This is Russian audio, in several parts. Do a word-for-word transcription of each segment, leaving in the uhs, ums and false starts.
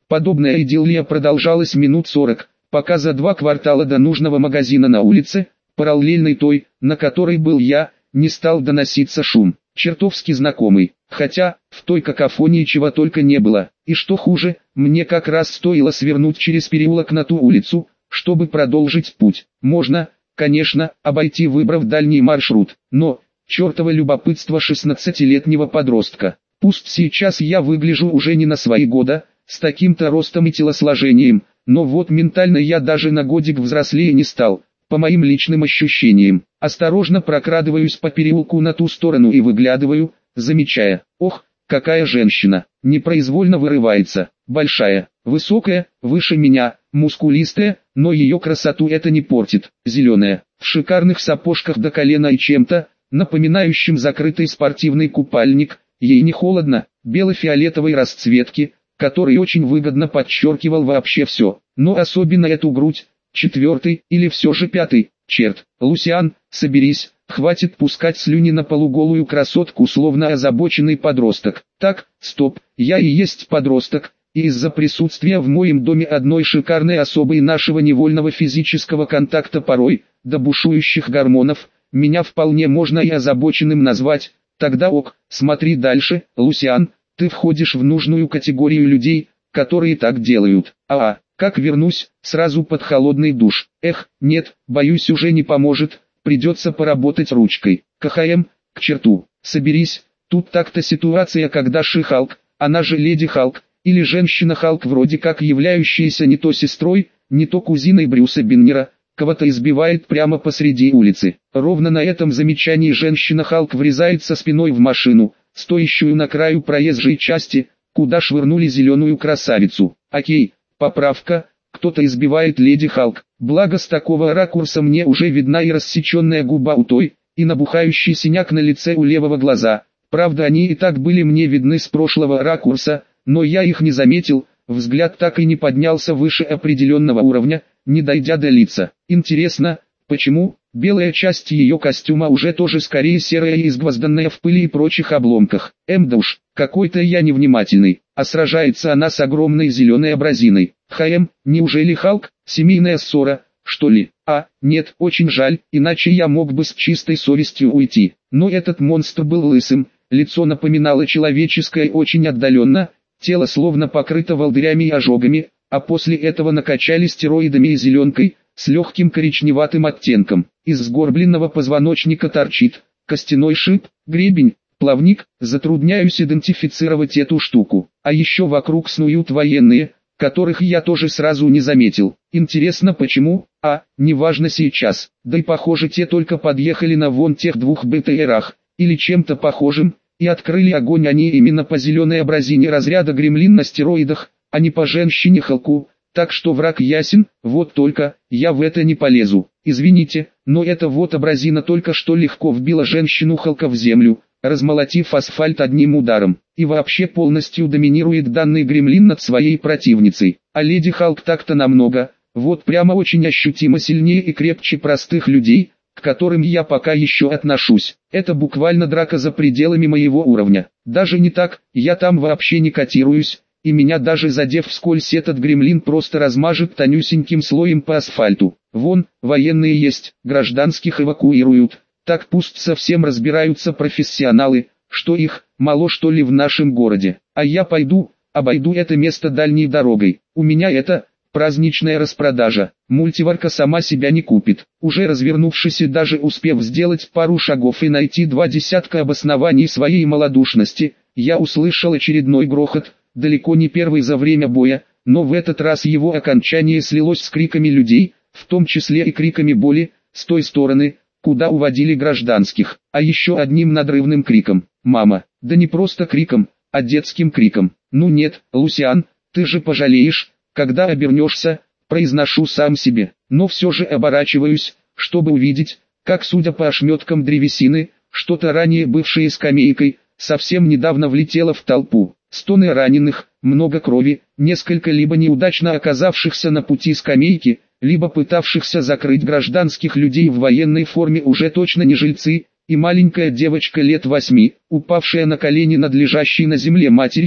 Подобная идиллия продолжалась минут сорок, пока за два квартала до нужного магазина на улице, параллельной той, на которой был я, не стал доноситься шум, чертовски знакомый, хотя, в той какофонии чего только не было, и что хуже, мне как раз стоило свернуть через переулок на ту улицу, чтобы продолжить путь. Можно, конечно, обойти, выбрав дальний маршрут, но, чертово любопытство шестнадцатилетнего подростка, пусть сейчас я выгляжу уже не на свои года, с таким-то ростом и телосложением, но вот ментально я даже на годик взрослее не стал. По моим личным ощущениям, осторожно прокрадываюсь по переулку на ту сторону и выглядываю, замечая, ох, какая женщина, непроизвольно вырывается, большая, высокая, выше меня, мускулистая, но ее красоту это не портит, зеленая, в шикарных сапожках до колена и чем-то, напоминающим закрытый спортивный купальник, ей не холодно, бело-фиолетовой расцветки, который очень выгодно подчеркивал вообще все, но особенно эту грудь. Четвертый, или все же пятый, черт, Лусиан, соберись, хватит пускать слюни на полуголую красотку, словно озабоченный подросток. Так, стоп, я и есть подросток, и из-за присутствия в моем доме одной шикарной особой нашего невольного физического контакта порой, до бушующих гормонов, меня вполне можно и озабоченным назвать. Тогда ок, смотри дальше, Лусиан, ты входишь в нужную категорию людей, которые так делают. А, как вернусь, сразу под холодный душ. Эх, нет, боюсь уже не поможет, придется поработать ручкой. КХМ, к черту, соберись, тут так-то ситуация, когда Ши-Халк, она же Леди Халк, или женщина-Халк, вроде как являющаяся не то сестрой, не то кузиной Брюса Беннера, кого-то избивает прямо посреди улицы. Ровно на этом замечании женщина-Халк врезается спиной в машину, стоящую на краю проезжей части, куда швырнули зеленую красавицу. Окей. Поправка, кто-то избивает Леди Халк, благо с такого ракурса мне уже видна и рассеченная губа у той, и набухающий синяк на лице у левого глаза, правда они и так были мне видны с прошлого ракурса, но я их не заметил, взгляд так и не поднялся выше определенного уровня, не дойдя до лица. Интересно, почему? Белая часть ее костюма уже тоже скорее серая и изгвозданная в пыли и прочих обломках. Эм да уж, какой-то я невнимательный, а сражается она с огромной зеленой абразиной. ХМ, неужели Халк, семейная ссора, что ли? А, нет, очень жаль, иначе я мог бы с чистой совестью уйти. Но этот монстр был лысым, лицо напоминало человеческое очень отдаленно, тело словно покрыто волдырями и ожогами, а после этого накачали стероидами и зеленкой, с легким коричневатым оттенком. Из сгорбленного позвоночника торчит костяной шип, гребень, плавник, затрудняюсь идентифицировать эту штуку. А еще вокруг снуют военные, которых я тоже сразу не заметил. Интересно почему? А, неважно сейчас. Да и похоже те только подъехали на вон тех двух БТРах, или чем-то похожим, и открыли огонь они именно по зеленой абразине разряда гремлин на стероидах, а не по женщине Халку. Так что враг ясен, вот только, я в это не полезу. Извините, но эта вот абразина только что легко вбила женщину Халка в землю, размолотив асфальт одним ударом, и вообще полностью доминирует данный гремлин над своей противницей. А Леди Халк так-то намного, вот прямо очень ощутимо сильнее и крепче простых людей, к которым я пока еще отношусь. Это буквально драка за пределами моего уровня. Даже не так, я там вообще не котируюсь. И меня даже задев вскользь этот гремлин просто размажет тонюсеньким слоем по асфальту. Вон, военные есть, гражданских эвакуируют. Так пусть совсем разбираются профессионалы, что их, мало что ли в нашем городе. А я пойду, обойду это место дальней дорогой. У меня это, праздничная распродажа. Мультиварка сама себя не купит. Уже развернувшись и даже успев сделать пару шагов и найти два десятка обоснований своей малодушности, я услышал очередной грохот. Далеко не первый за время боя, но в этот раз его окончание слилось с криками людей, в том числе и криками боли, с той стороны, куда уводили гражданских, а еще одним надрывным криком «Мама!», да не просто криком, а детским криком. «Ну нет, Лусиан, ты же пожалеешь, когда обернешься», произношу сам себе, но все же оборачиваюсь, чтобы увидеть, как судя по ошметкам древесины, что-то ранее бывшее скамейкой, совсем недавно влетело в толпу. Стоны раненых, много крови, несколько либо неудачно оказавшихся на пути скамейки, либо пытавшихся закрыть гражданских людей в военной форме уже точно не жильцы, и маленькая девочка лет восьми, упавшая на колени над лежащей на земле матерью,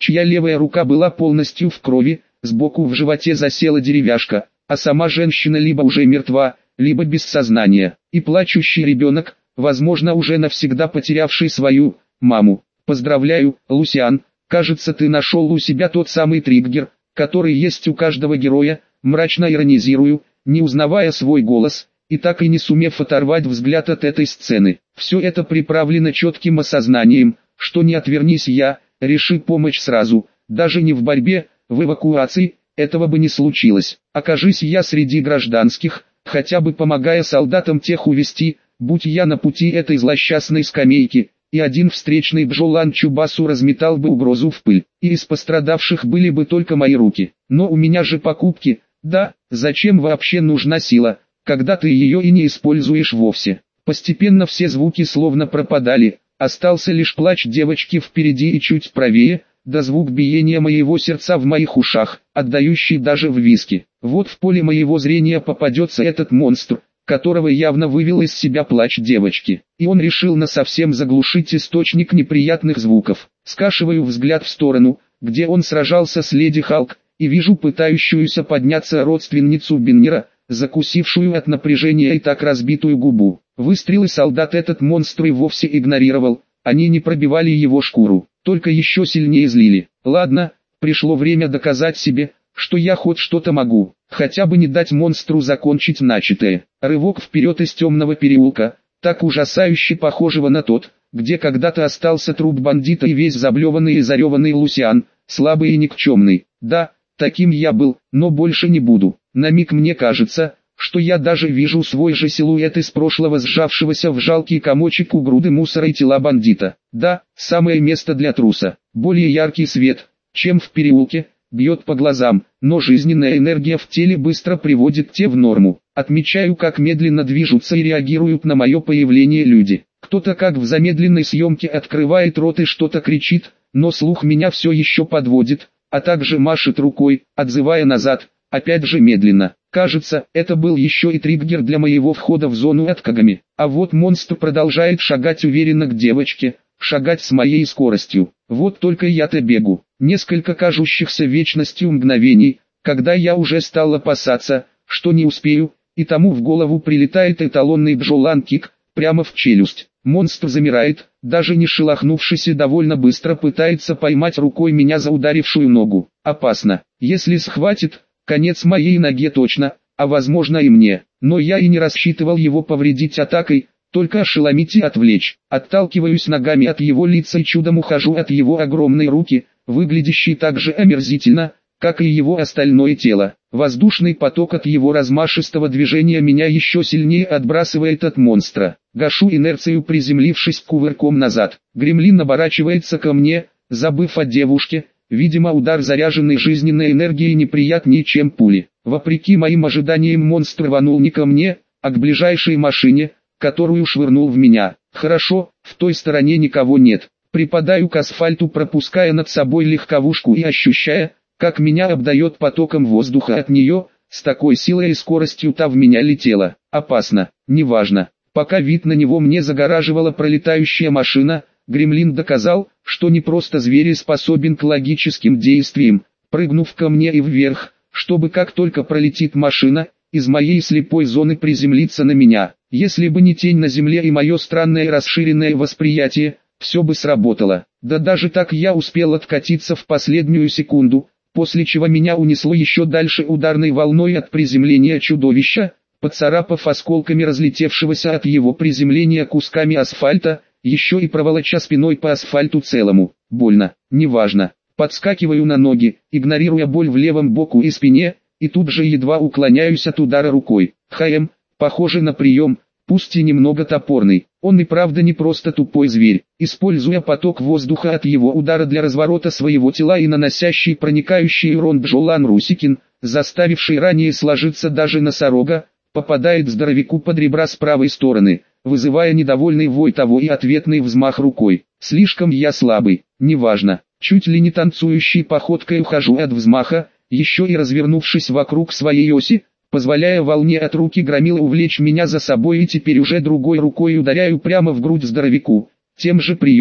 чья левая рука была полностью в крови, сбоку в животе засела деревяшка, а сама женщина либо уже мертва, либо без сознания, и плачущий ребенок, возможно уже навсегда потерявший свою маму. Поздравляю, Лусиан, кажется ты нашел у себя тот самый триггер, который есть у каждого героя, мрачно иронизирую, не узнавая свой голос, и так и не сумев оторвать взгляд от этой сцены. Все это приправлено четким осознанием, что не отвернись я, реши помочь сразу, даже не в борьбе, в эвакуации, этого бы не случилось. Окажись я среди гражданских, хотя бы помогая солдатам тех увести, будь я на пути этой злосчастной скамейки, и один встречный Бжолан Чубасу разметал бы угрозу в пыль, и из пострадавших были бы только мои руки. Но у меня же покупки, да, зачем вообще нужна сила, когда ты ее и не используешь вовсе. Постепенно все звуки словно пропадали, остался лишь плач девочки впереди и чуть правее, да звук биения моего сердца в моих ушах, отдающий даже в виски. Вот в поле моего зрения попадется этот монстр, которого явно вывел из себя плач девочки, и он решил насовсем заглушить источник неприятных звуков. Скашиваю взгляд в сторону, где он сражался с Леди Халк, и вижу пытающуюся подняться родственницу Беннера, закусившую от напряжения и так разбитую губу. Выстрелы солдат этот монстр и вовсе игнорировал, они не пробивали его шкуру, только еще сильнее злили. Ладно, пришло время доказать себе, что я хоть что-то могу, хотя бы не дать монстру закончить начатое. Рывок вперед из темного переулка, так ужасающе похожего на тот, где когда-то остался труп бандита и весь заблеванный и зареванный Лусиан, слабый и никчемный. Да, таким я был, но больше не буду. На миг мне кажется, что я даже вижу свой же силуэт из прошлого, сжавшегося в жалкий комочек у груды мусора и тела бандита. Да, самое место для труса. Более яркий свет, чем в переулке, бьет по глазам, но жизненная энергия в теле быстро приводит те в норму. Отмечаю, как медленно движутся и реагируют на мое появление люди. Кто-то как в замедленной съемке открывает рот и что-то кричит, но слух меня все еще подводит, а также машет рукой, отзывая назад, опять же медленно. Кажется, это был еще и триггер для моего входа в зону откагами. А вот монстр продолжает шагать уверенно к девочке, шагать с моей скоростью. Вот только я-то бегу. Несколько кажущихся вечностью мгновений, когда я уже стал опасаться, что не успею, и тому в голову прилетает эталонный Бжолан-кик, прямо в челюсть. Монстр замирает, даже не шелохнувшись, и довольно быстро пытается поймать рукой меня за ударившую ногу. Опасно. Если схватит, конец моей ноге точно, а возможно и мне. Но я и не рассчитывал его повредить атакой, только ошеломить и отвлечь. Отталкиваюсь ногами от его лица и чудом ухожу от его огромной руки, выглядящей так же омерзительно, как и его остальное тело. Воздушный поток от его размашистого движения меня еще сильнее отбрасывает от монстра. Гашу инерцию, приземлившись кувырком назад. Гремлин оборачивается ко мне, забыв о девушке. Видимо, удар, заряженный жизненной энергией, неприятнее, чем пули. Вопреки моим ожиданиям, монстр рванул не ко мне, а к ближайшей машине, которую швырнул в меня. Хорошо, в той стороне никого нет. Припадаю к асфальту, пропуская над собой легковушку и ощущая, как меня обдает потоком воздуха от нее, с такой силой и скоростью та в меня летела. Опасно, неважно. Пока вид на него мне загораживала пролетающая машина, Гремлин доказал, что не просто зверь способен к логическим действиям, прыгнув ко мне и вверх, чтобы как только пролетит машина, из моей слепой зоны приземлиться на меня. Если бы не тень на земле и мое странное расширенное восприятие, все бы сработало. Да даже так я успел откатиться в последнюю секунду, после чего меня унесло еще дальше ударной волной от приземления чудовища, поцарапав осколками разлетевшегося от его приземления кусками асфальта, еще и проволоча спиной по асфальту целому. Больно, неважно. Подскакиваю на ноги, игнорируя боль в левом боку и спине, и тут же едва уклоняюсь от удара рукой. ХМ, похоже на прием, пусть и немного топорный. Он и правда не просто тупой зверь, используя поток воздуха от его удара для разворота своего тела и наносящий проникающий урон Бжолан Русикин, заставивший ранее сложиться даже носорога, попадает здоровяку под ребра с правой стороны, вызывая недовольный вой того и ответный взмах рукой. Слишком я слабый, неважно, чуть ли не танцующей походкой ухожу от взмаха, еще и развернувшись вокруг своей оси, позволяя волне от руки громила увлечь меня за собой, и теперь уже другой рукой ударяю прямо в грудь здоровяку, тем же приемом.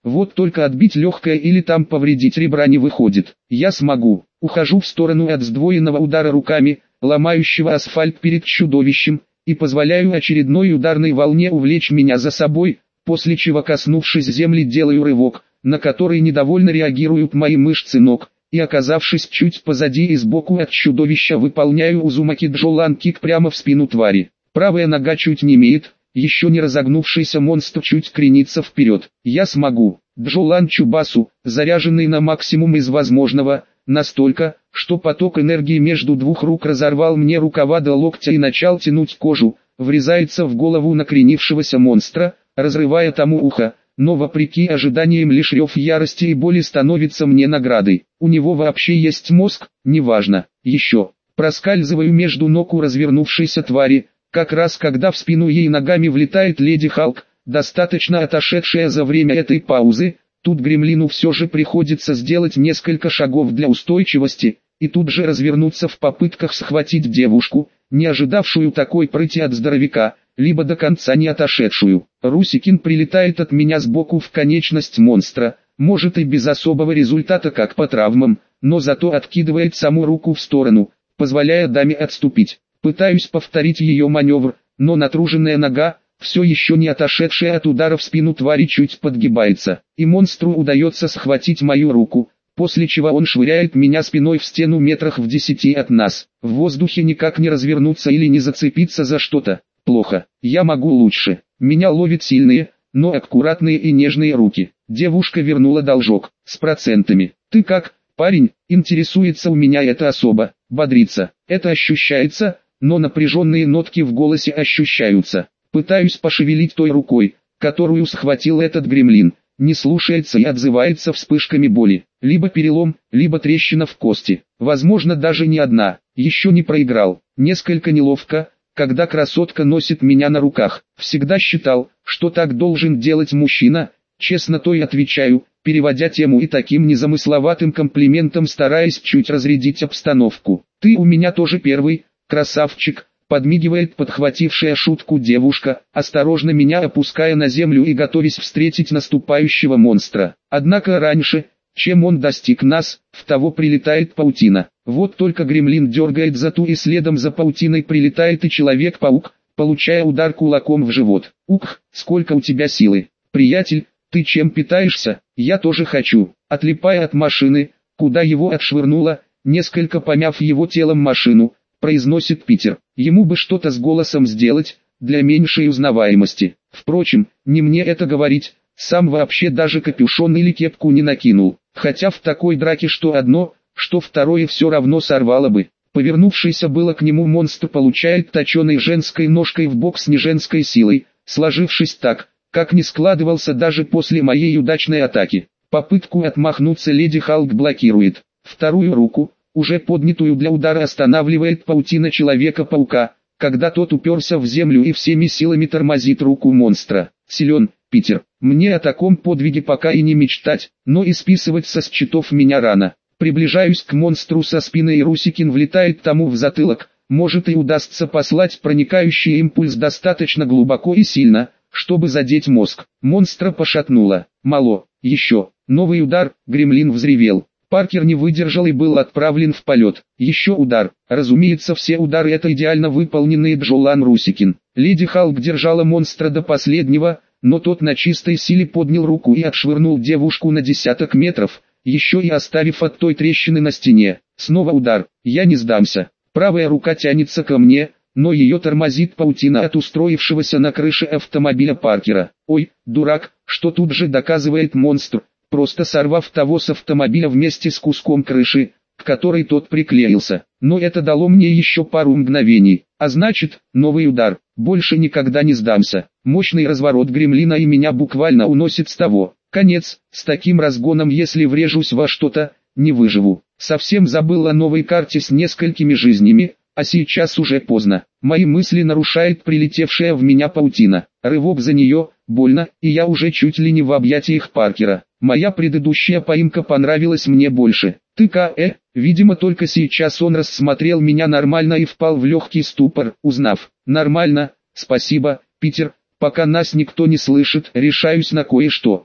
Вот только отбить легкое или там повредить ребра не выходит. Я смогу. Ухожу в сторону от сдвоенного удара руками, ломающего асфальт перед чудовищем, и позволяю очередной ударной волне увлечь меня за собой, после чего, коснувшись земли, делаю рывок, на который недовольно реагируют мои мышцы ног, и оказавшись чуть позади и сбоку от чудовища, выполняю Узумаки Джолан кик прямо в спину твари. Правая нога чуть немеет, еще не разогнувшийся монстр чуть кренится вперед. Я смогу. Джолан Чубасу, заряженный на максимум из возможного, настолько, что поток энергии между двух рук разорвал мне рукава до локтя и начал тянуть кожу, врезается в голову накренившегося монстра, разрывая тому ухо, но вопреки ожиданиям лишь рев ярости и боли становится мне наградой. У него вообще есть мозг, неважно. Еще. Проскальзываю между ног у развернувшейся твари, как раз когда в спину ей ногами влетает Леди Халк, достаточно отошедшая за время этой паузы. Тут гремлину все же приходится сделать несколько шагов для устойчивости, и тут же развернуться в попытках схватить девушку, не ожидавшую такой прыти от здоровяка, либо до конца не отошедшую. Русикин прилетает от меня сбоку в конечность монстра, может и без особого результата как по травмам, но зато откидывает саму руку в сторону, позволяя даме отступить. Пытаюсь повторить ее маневр, но натруженная нога, все еще не отошедшая от удара в спину твари, чуть подгибается, и монстру удается схватить мою руку, после чего он швыряет меня спиной в стену метрах в десяти от нас. В воздухе никак не развернуться или не зацепиться за что-то. Плохо. Я могу лучше. Меня ловят сильные, но аккуратные и нежные руки. Девушка вернула должок. С процентами. Ты как, парень? Интересуется у меня эта особа. Бодрится. Это ощущается, но напряженные нотки в голосе ощущаются. Пытаюсь пошевелить той рукой, которую схватил этот гремлин. Не слушается и отзывается вспышками боли. Либо перелом, либо трещина в кости. Возможно, даже не одна. Еще не проиграл. Несколько неловко, когда красотка носит меня на руках. Всегда считал, что так должен делать мужчина. Честно то и отвечаю, переводя тему и таким незамысловатым комплиментом стараясь чуть разрядить обстановку. Ты у меня тоже первый, красавчик. Подмигивает подхватившая шутку девушка, осторожно меня опуская на землю и готовясь встретить наступающего монстра. Однако раньше, чем он достиг нас, в того прилетает паутина. Вот только гремлин дергает за ту и следом за паутиной прилетает и Человек-паук, получая удар кулаком в живот. Ух, сколько у тебя силы. Приятель, ты чем питаешься? Я тоже хочу. Отлипая от машины, куда его отшвырнуло, несколько помяв его телом машину, произносит Питер. Ему бы что-то с голосом сделать, для меньшей узнаваемости. Впрочем, не мне это говорить, сам вообще даже капюшон или кепку не накинул. Хотя в такой драке что одно, что второе все равно сорвало бы. Повернувшийся было к нему монстр получает точеной женской ножкой в бок с неженской силой, сложившись так, как не складывался даже после моей удачной атаки. Попытку отмахнуться Леди Халк блокирует. Вторую руку, уже поднятую для удара, останавливает паутина Человека-паука, когда тот уперся в землю и всеми силами тормозит руку монстра. Силен, Питер. Мне о таком подвиге пока и не мечтать, но и списывать со счетов меня рано. Приближаюсь к монстру со спины, и Русикин влетает тому в затылок. Может и удастся послать проникающий импульс достаточно глубоко и сильно, чтобы задеть мозг. Монстра пошатнуло. Мало. Еще. Новый удар. Гремлин взревел. Паркер не выдержал и был отправлен в полет. Еще удар. Разумеется, все удары это идеально выполненные Джолан Русикин. Леди Халк держала монстра до последнего, но тот на чистой силе поднял руку и отшвырнул девушку на десяток метров, еще и оставив от той трещины на стене. Снова удар. Я не сдамся. Правая рука тянется ко мне, но ее тормозит паутина от устроившегося на крыше автомобиля Паркера. Ой, дурак, что тут же доказывает монстр, просто сорвав того с автомобиля вместе с куском крыши, к которой тот приклеился. Но это дало мне еще пару мгновений, а значит, новый удар. Больше никогда не сдамся. Мощный разворот гремлина и меня буквально уносит с того. Конец, с таким разгоном если врежусь во что-то, не выживу. Совсем забыл о новой карте с несколькими жизнями, а сейчас уже поздно. Мои мысли нарушает прилетевшая в меня паутина. Рывок за нее, больно, и я уже чуть ли не в объятиях Паркера. Моя предыдущая поимка понравилась мне больше. Ты э, видимо только сейчас он рассмотрел меня нормально и впал в легкий ступор, узнав. Нормально, спасибо, Питер, пока нас никто не слышит, решаюсь на кое-что.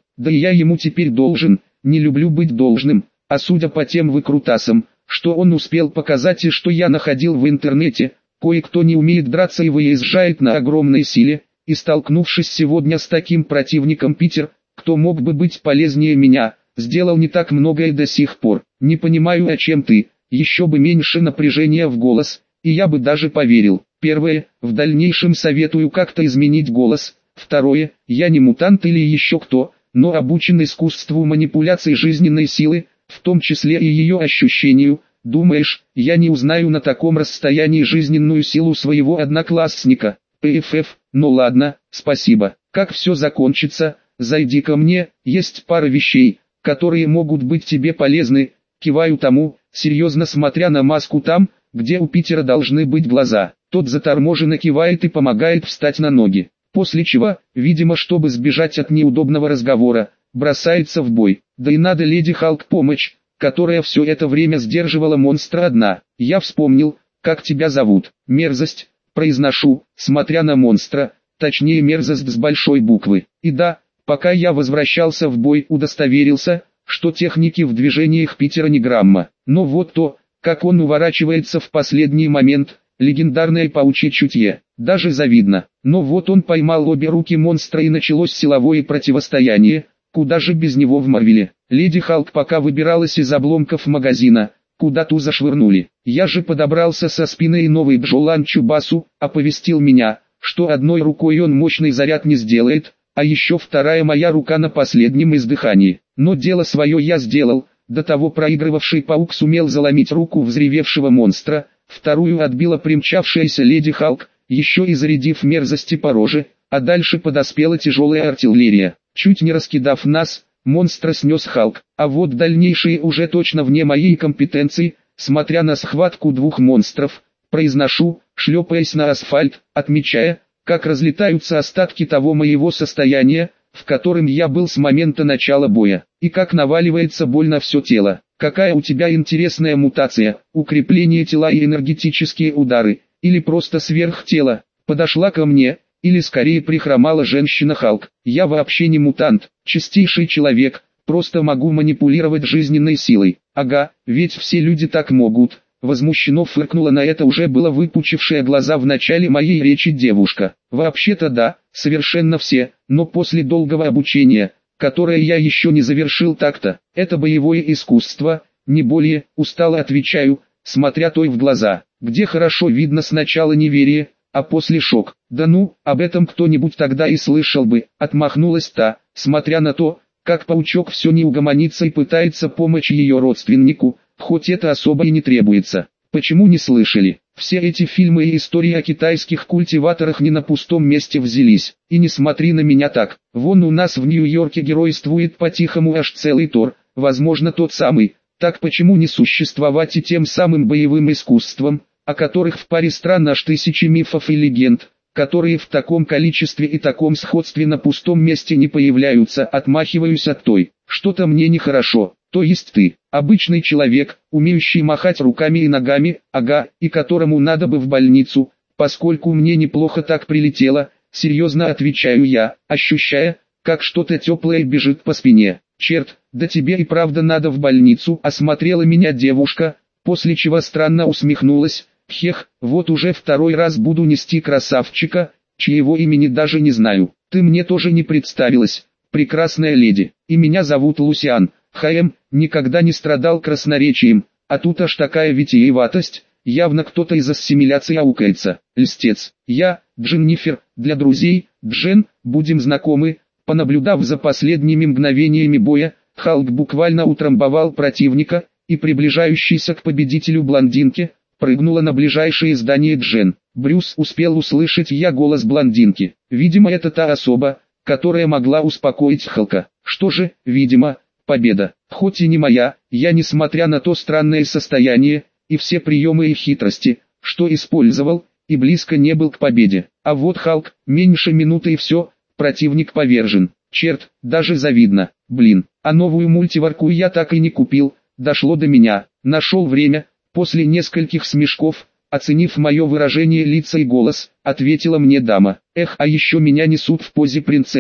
да и я ему теперь должен, не люблю быть должным, а судя по тем выкрутасам, что он успел показать и что я находил в интернете, кое-кто не умеет драться и выезжает на огромной силе, и столкнувшись сегодня с таким противником Питер, кто мог бы быть полезнее меня, сделал не так многое до сих пор. Не понимаю, о чем ты, еще бы меньше напряжения в голос, и я бы даже поверил. Первое, в дальнейшем советую как-то изменить голос. Второе, я не мутант или еще кто, но обучен искусству манипуляции жизненной силы, в том числе и ее ощущению. Думаешь, я не узнаю на таком расстоянии жизненную силу своего одноклассника? ПФФ, ну ладно, спасибо. Как все закончится, зайди ко мне, есть пара вещей, которые могут быть тебе полезны. Киваю тому, серьезно смотря на маску там, где у Питера должны быть глаза. Тот заторможенно кивает и помогает встать на ноги. После чего, видимо, чтобы сбежать от неудобного разговора, бросается в бой. Да и надо леди Халк помощь, которая все это время сдерживала монстра одна. Я вспомнил, как тебя зовут. Мерзость, произношу, смотря на монстра, точнее мерзость с большой буквы. И да, пока я возвращался в бой, удостоверился, что техники в движениях Питера не грамма. Но вот то, как он уворачивается в последний момент, легендарное паучье чутье, даже завидно. Но вот он поймал обе руки монстра и началось силовое противостояние, куда же без него в Марвеле. Леди Халк пока выбиралась из обломков магазина, куда ту зашвырнули. Я же подобрался со спины и новый Бджолан Чубасу, оповестил меня, что одной рукой он мощный заряд не сделает, а еще вторая моя рука на последнем издыхании. Но дело свое я сделал, до того проигрывавший паук сумел заломить руку взревевшего монстра, вторую отбила примчавшаяся леди Халк, еще и зарядив мерзости по роже, а дальше подоспела тяжелая артиллерия. Чуть не раскидав нас, монстра снес Халк, а вот дальнейшие уже точно вне моей компетенции, смотря на схватку двух монстров, произношу, шлепаясь на асфальт, отмечая, как разлетаются остатки того моего состояния, в котором я был с момента начала боя, и как наваливается боль на все тело. Какая у тебя интересная мутация, укрепление тела и энергетические удары, или просто сверхтело, подошла ко мне, или скорее прихромала женщина Халк. Я вообще не мутант, чистейший человек, просто могу манипулировать жизненной силой. Ага, ведь все люди так могут. Возмущенно фыркнула на это уже было выпучившая глаза в начале моей речи девушка. Вообще-то да, совершенно все, но после долгого обучения, которое я еще не завершил так-то, это боевое искусство, не более, устало отвечаю, смотря той в глаза, где хорошо видно сначала неверие, а после шок. Да ну, об этом кто-нибудь тогда и слышал бы, отмахнулась та, смотря на то, как паучок все не угомонится и пытается помочь ее родственнику, хоть это особо и не требуется. Почему не слышали? Все эти фильмы и истории о китайских культиваторах не на пустом месте взялись. И не смотри на меня так. Вон у нас в Нью-Йорке геройствует по-тихому аж целый Тор, возможно тот самый. Так почему не существовать и тем самым боевым искусством, о которых в паре стран аж тысячи мифов и легенд, которые в таком количестве и таком сходстве на пустом месте не появляются. Отмахиваюсь от той, что-то мне нехорошо. То есть ты, обычный человек, умеющий махать руками и ногами, ага, и которому надо бы в больницу, поскольку мне неплохо так прилетело, серьезно отвечаю я, ощущая, как что-то теплое бежит по спине. Черт, да тебе и правда надо в больницу, осмотрела меня девушка, после чего странно усмехнулась, хех, вот уже второй раз буду нести красавчика, чьего имени даже не знаю. Ты мне тоже не представилась, прекрасная леди, и меня зовут Лусиан. ХМ, никогда не страдал красноречием, а тут аж такая витиеватость, явно кто-то из ассимиляции аукается. Льстец. Я, Дженнифер, для друзей, Джен, будем знакомы. Понаблюдав за последними мгновениями боя, Халк буквально утрамбовал противника, и приближающийся к победителю блондинке, прыгнула на ближайшее здание Джен. Брюс успел услышать я голос блондинки. Видимо, это та особа, которая могла успокоить Халка. Что же, видимо, победа. Хоть и не моя, я, несмотря на то странное состояние, и все приемы и хитрости, что использовал, и близко не был к победе. А вот Халк, меньше минуты и все, противник повержен. Черт, даже завидно. Блин, а новую мультиварку я так и не купил, дошло до меня. Нашел время, после нескольких смешков, оценив мое выражение лица и голос, ответила мне дама. Эх, а еще меня несут в позе принцессы.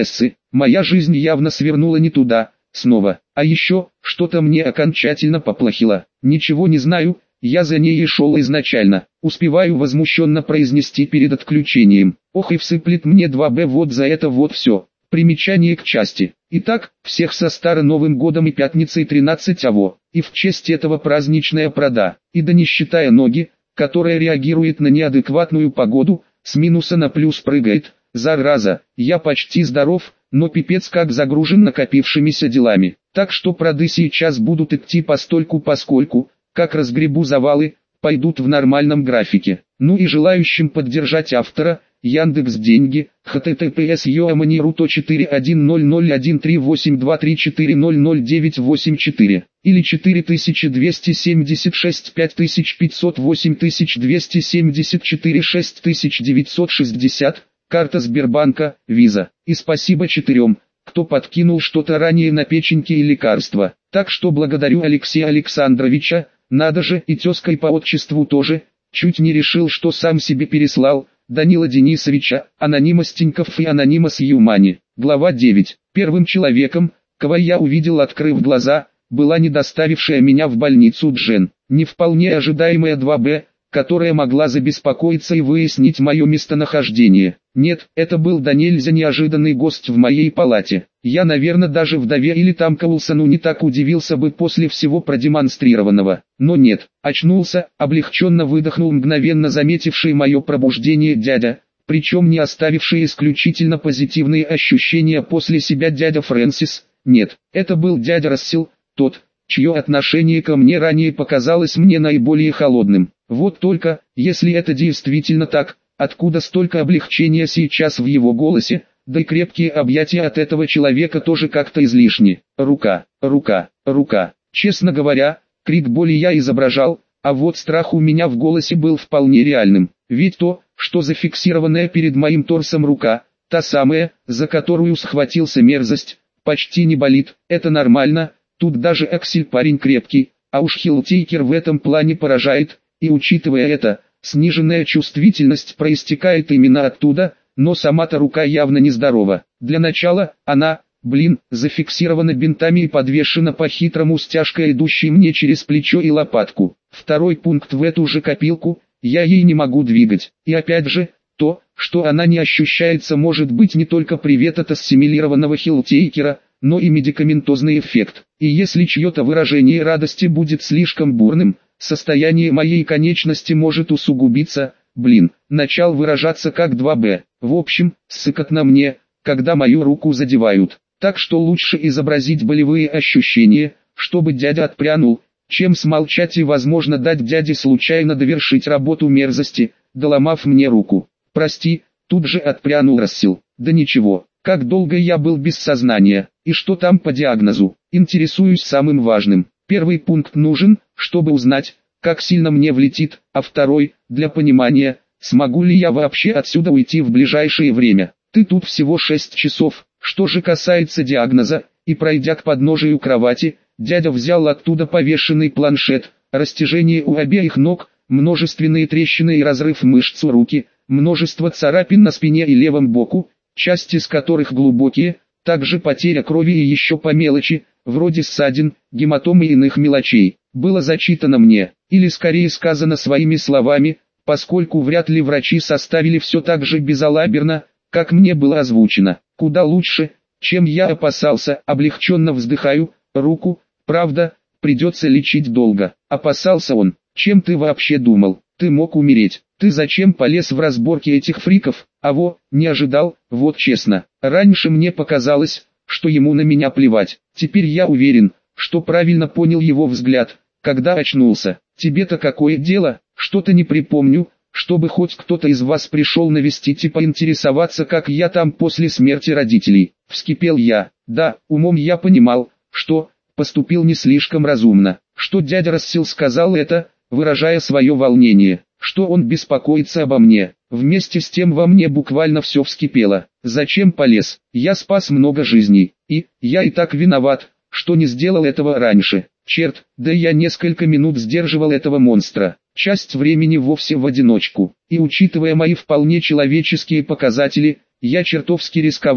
Моя жизнь явно свернула не туда, снова. А еще, что-то мне окончательно поплохело. Ничего не знаю, я за ней и шел изначально. Успеваю возмущенно произнести перед отключением. Ох и всыплет мне два бэ вот за это вот все. Примечание к части. Итак, всех со Старо-Новым годом и пятницей тринадцать аво. И в честь этого праздничная прода. И да не считая ноги, которая реагирует на неадекватную погоду, с минуса на плюс прыгает. Зараза, я почти здоров, но пипец как загружен накопившимися делами. Так что проды сейчас будут идти постольку-поскольку, как разгребу завалы, пойдут в нормальном графике. Ну и желающим поддержать автора, Яндекс.Деньги, https yoamaniru четыре один ноль ноль один три восемь два три четыре ноль ноль девять восемь четыре или четыре двести семьдесят шесть пять пятьсот восемь двести семьдесят четыре шесть девятьсот шестьдесят, карта Сбербанка, Виза. И спасибо четырем, кто подкинул что-то ранее на печеньки и лекарства. Так что благодарю Алексея Александровича, надо же, и тезкой по отчеству тоже, чуть не решил, что сам себе переслал, Данила Денисовича, анонимас Тинькофф и анонимас Юмани. Глава девять. Первым человеком, кого я увидел, открыв глаза, была не доставившая меня в больницу Джен. Не вполне ожидаемая два бэ, которая могла забеспокоиться и выяснить мое местонахождение. Нет, это был до нельзя неожиданный гость в моей палате. Я, наверное, даже вдове или там Каулсону не так удивился бы после всего продемонстрированного. Но нет, очнулся, облегченно выдохнул мгновенно заметивший мое пробуждение дядя, причем не оставивший исключительно позитивные ощущения после себя дядя Фрэнсис. Нет, это был дядя Рассел, тот, чье отношение ко мне ранее показалось мне наиболее холодным. Вот только, если это действительно так, откуда столько облегчения сейчас в его голосе, да и крепкие объятия от этого человека тоже как-то излишни. Рука, рука, рука. Честно говоря, крик боли я изображал, а вот страх у меня в голосе был вполне реальным. Ведь то, что зафиксированная перед моим торсом рука, та самая, за которую схватился мерзость, почти не болит, это нормально, тут даже Аксель парень крепкий, а уж Хилтейкер в этом плане поражает, и учитывая это, сниженная чувствительность проистекает именно оттуда, но сама-то рука явно нездорова. Для начала, она, блин, зафиксирована бинтами и подвешена по-хитрому стяжкой, идущей мне через плечо и лопатку. Второй пункт: в эту же копилку, я ей не могу двигать. И опять же, то, что она не ощущается, может быть не только привет от ассимилированного Хилтейкера, но и медикаментозный эффект. И если чье-то выражение радости будет слишком бурным, состояние моей конечности может усугубиться, блин, начал выражаться как два бэ. В общем, ссыкотно мне, когда мою руку задевают. Так что лучше изобразить болевые ощущения, чтобы дядя отпрянул, чем смолчать и возможно дать дяде случайно довершить работу мерзости, доломав мне руку. Прости, тут же отпрянул Рассел. Да ничего, как долго я был без сознания, и что там по диагнозу, интересуюсь самым важным. Первый пункт нужен, чтобы узнать, как сильно мне влетит, а второй, для понимания, смогу ли я вообще отсюда уйти в ближайшее время. Ты тут всего шесть часов. Что же касается диагноза, и пройдя к подножию кровати, дядя взял оттуда повешенный планшет, растяжение у обеих ног, множественные трещины и разрыв мышц у руки, множество царапин на спине и левом боку, части из которых глубокие, также потеря крови и еще по мелочи, вроде ссадин, гематом и иных мелочей. Было зачитано мне, или скорее сказано своими словами, поскольку вряд ли врачи составили все так же безалаберно, как мне было озвучено. Куда лучше, чем я опасался. Облегченно вздыхаю, руку, правда, придется лечить долго. Опасался он. Чем ты вообще думал? Ты мог умереть. Ты зачем полез в разборки этих фриков? А во, не ожидал, вот честно. Раньше мне показалось, что ему на меня плевать. Теперь я уверен, что правильно понял его взгляд, когда очнулся. Тебе-то какое дело? Что-то не припомню, чтобы хоть кто-то из вас пришел навестить и поинтересоваться, как я там после смерти родителей. Вскипел я. Да, умом я понимал, что поступил не слишком разумно. Что дядя Рассел сказал это, выражая свое волнение, что он беспокоится обо мне. Вместе с тем во мне буквально все вскипело. Зачем полез? Я спас много жизней, и я и так виноват, что не сделал этого раньше. Черт, да я несколько минут сдерживал этого монстра, часть времени вовсе в одиночку. И учитывая мои вполне человеческие показатели, я чертовски рисковал,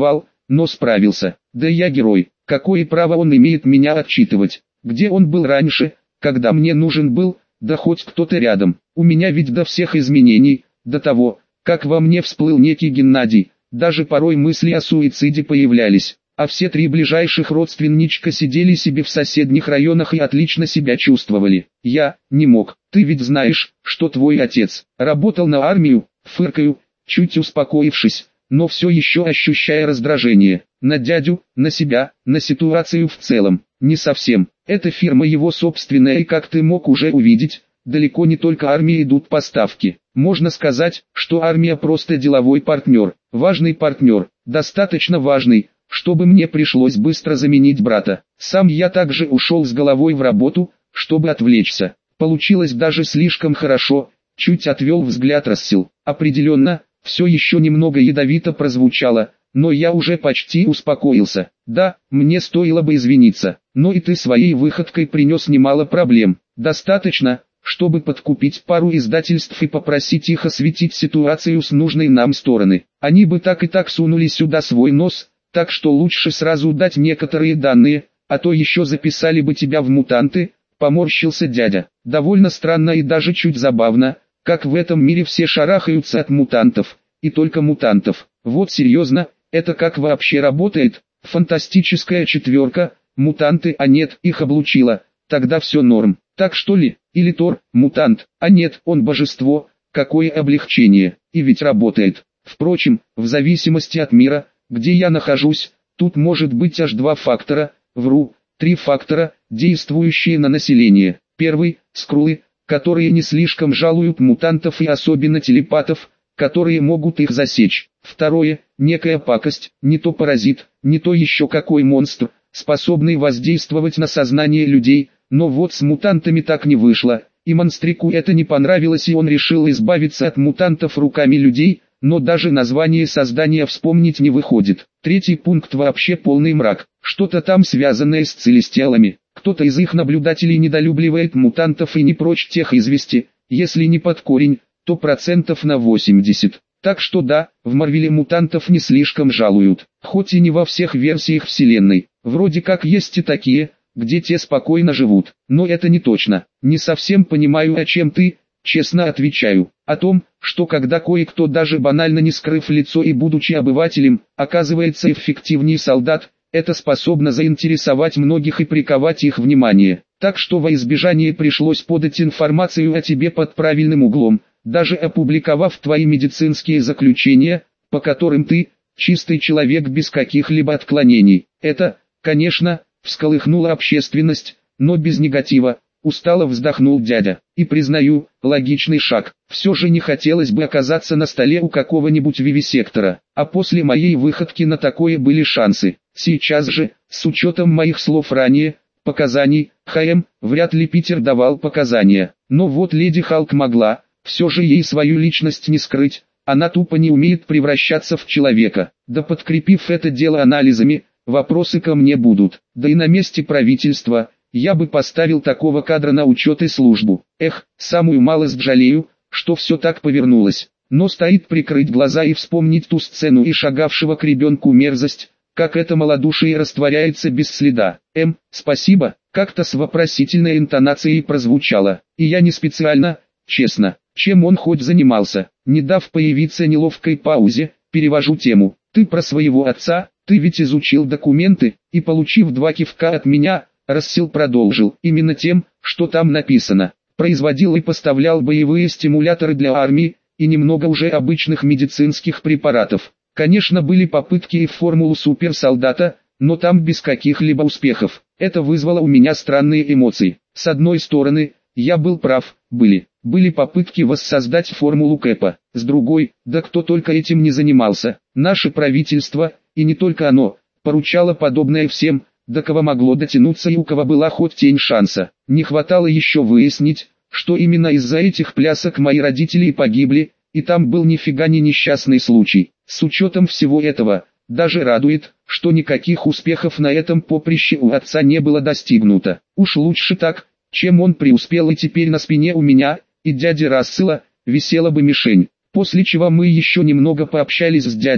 но справился. Да я герой, какое право он имеет меня отчитывать? Где он был раньше, когда мне нужен был, да хоть кто-то рядом? У меня ведь до всех изменений, до того, как во мне всплыл некий Геннадий, даже порой мысли о суициде появлялись. А все три ближайших родственничка сидели себе в соседних районах и отлично себя чувствовали. Я не мог. Ты ведь знаешь, что твой отец работал на армию, фыркаю, чуть успокоившись, но все еще ощущая раздражение. На дядю, на себя, на ситуацию в целом. Не совсем. Эта фирма его собственная, и как ты мог уже увидеть, далеко не только армии идут поставки. Можно сказать, что армия просто деловой партнер, важный партнер, достаточно важный, чтобы мне пришлось быстро заменить брата. Сам я также ушел с головой в работу, чтобы отвлечься. Получилось даже слишком хорошо, чуть отвел взгляд Рассел. Определенно, все еще немного ядовито прозвучало, но я уже почти успокоился. Да, мне стоило бы извиниться, но и ты своей выходкой принес немало проблем. Достаточно, чтобы подкупить пару издательств и попросить их осветить ситуацию с нужной нам стороны. Они бы так и так сунули сюда свой нос, так что лучше сразу дать некоторые данные, а то еще записали бы тебя в мутанты, поморщился дядя. Довольно странно и даже чуть забавно, как в этом мире все шарахаются от мутантов, и только мутантов. Вот серьезно, это как вообще работает? Фантастическая четверка, мутанты, а нет, их облучило, тогда все норм. Так что ли? Или Тор, мутант, а нет, он божество, какое облегчение, и ведь работает. Впрочем, в зависимости от мира, где я нахожусь, тут может быть аж два фактора, вру, три фактора, действующие на население. Первый – скрулы, которые не слишком жалуют мутантов и особенно телепатов, которые могут их засечь. Второе – некая пакость, не то паразит, не то еще какой монстр, способный воздействовать на сознание людей, но вот с мутантами так не вышло, и монстрику это не понравилось, и он решил избавиться от мутантов руками людей, но даже название создания вспомнить не выходит. Третий пункт вообще полный мрак, что-то там связанное с целестиалами. Кто-то из их наблюдателей недолюбливает мутантов и не прочь тех извести, если не под корень, то процентов на восемьдесят. Так что да, в Марвеле мутантов не слишком жалуют, хоть и не во всех версиях вселенной. Вроде как есть и такие, где те спокойно живут, но это не точно. Не совсем понимаю, о чем ты, честно отвечаю. О том, что когда кое-кто, даже банально не скрыв лицо и будучи обывателем, оказывается эффективнее солдат, это способно заинтересовать многих и приковать их внимание. Так что во избежание пришлось подать информацию о тебе под правильным углом, даже опубликовав твои медицинские заключения, по которым ты, чистый человек без каких-либо отклонений. Это, конечно, всколыхнула общественность, но без негатива. Устало вздохнул дядя. И признаю, логичный шаг. Все же не хотелось бы оказаться на столе у какого-нибудь вивисектора. А после моей выходки на такое были шансы. Сейчас же, с учетом моих слов ранее, показаний, ХМ, вряд ли Питер давал показания. Но вот леди Халк могла, все же ей свою личность не скрыть. Она тупо не умеет превращаться в человека. Да подкрепив это дело анализами, вопросы ко мне будут. Да и на месте правительства я бы поставил такого кадра на учет и службу. Эх, самую малость жалею, что все так повернулось. Но стоит прикрыть глаза и вспомнить ту сцену и шагавшего к ребенку мерзость, как это малодушие растворяется без следа. Эм, спасибо, как-то с вопросительной интонацией прозвучало. И я не специально, честно. Чем он хоть занимался? Не дав появиться неловкой паузе, перевожу тему. Ты про своего отца, ты ведь изучил документы, и получив два кивка от меня, Рассел продолжил. Именно тем, что там написано. Производил и поставлял боевые стимуляторы для армии, и немного уже обычных медицинских препаратов. Конечно, были попытки и в формулу суперсолдата, но там без каких-либо успехов. Это вызвало у меня странные эмоции. С одной стороны, я был прав, были. Были попытки воссоздать формулу Кэпа. С другой, да кто только этим не занимался. Наше правительство, и не только оно, поручало подобное всем, до кого могло дотянуться и у кого была хоть тень шанса. Не хватало еще выяснить, что именно из-за этих плясок мои родители и погибли, и там был нифига не несчастный случай. С учетом всего этого, даже радует, что никаких успехов на этом поприще у отца не было достигнуто. Уж лучше так, чем он преуспел и теперь на спине у меня, и дяди Рассела, висела бы мишень. После чего мы еще немного пообщались с дядей,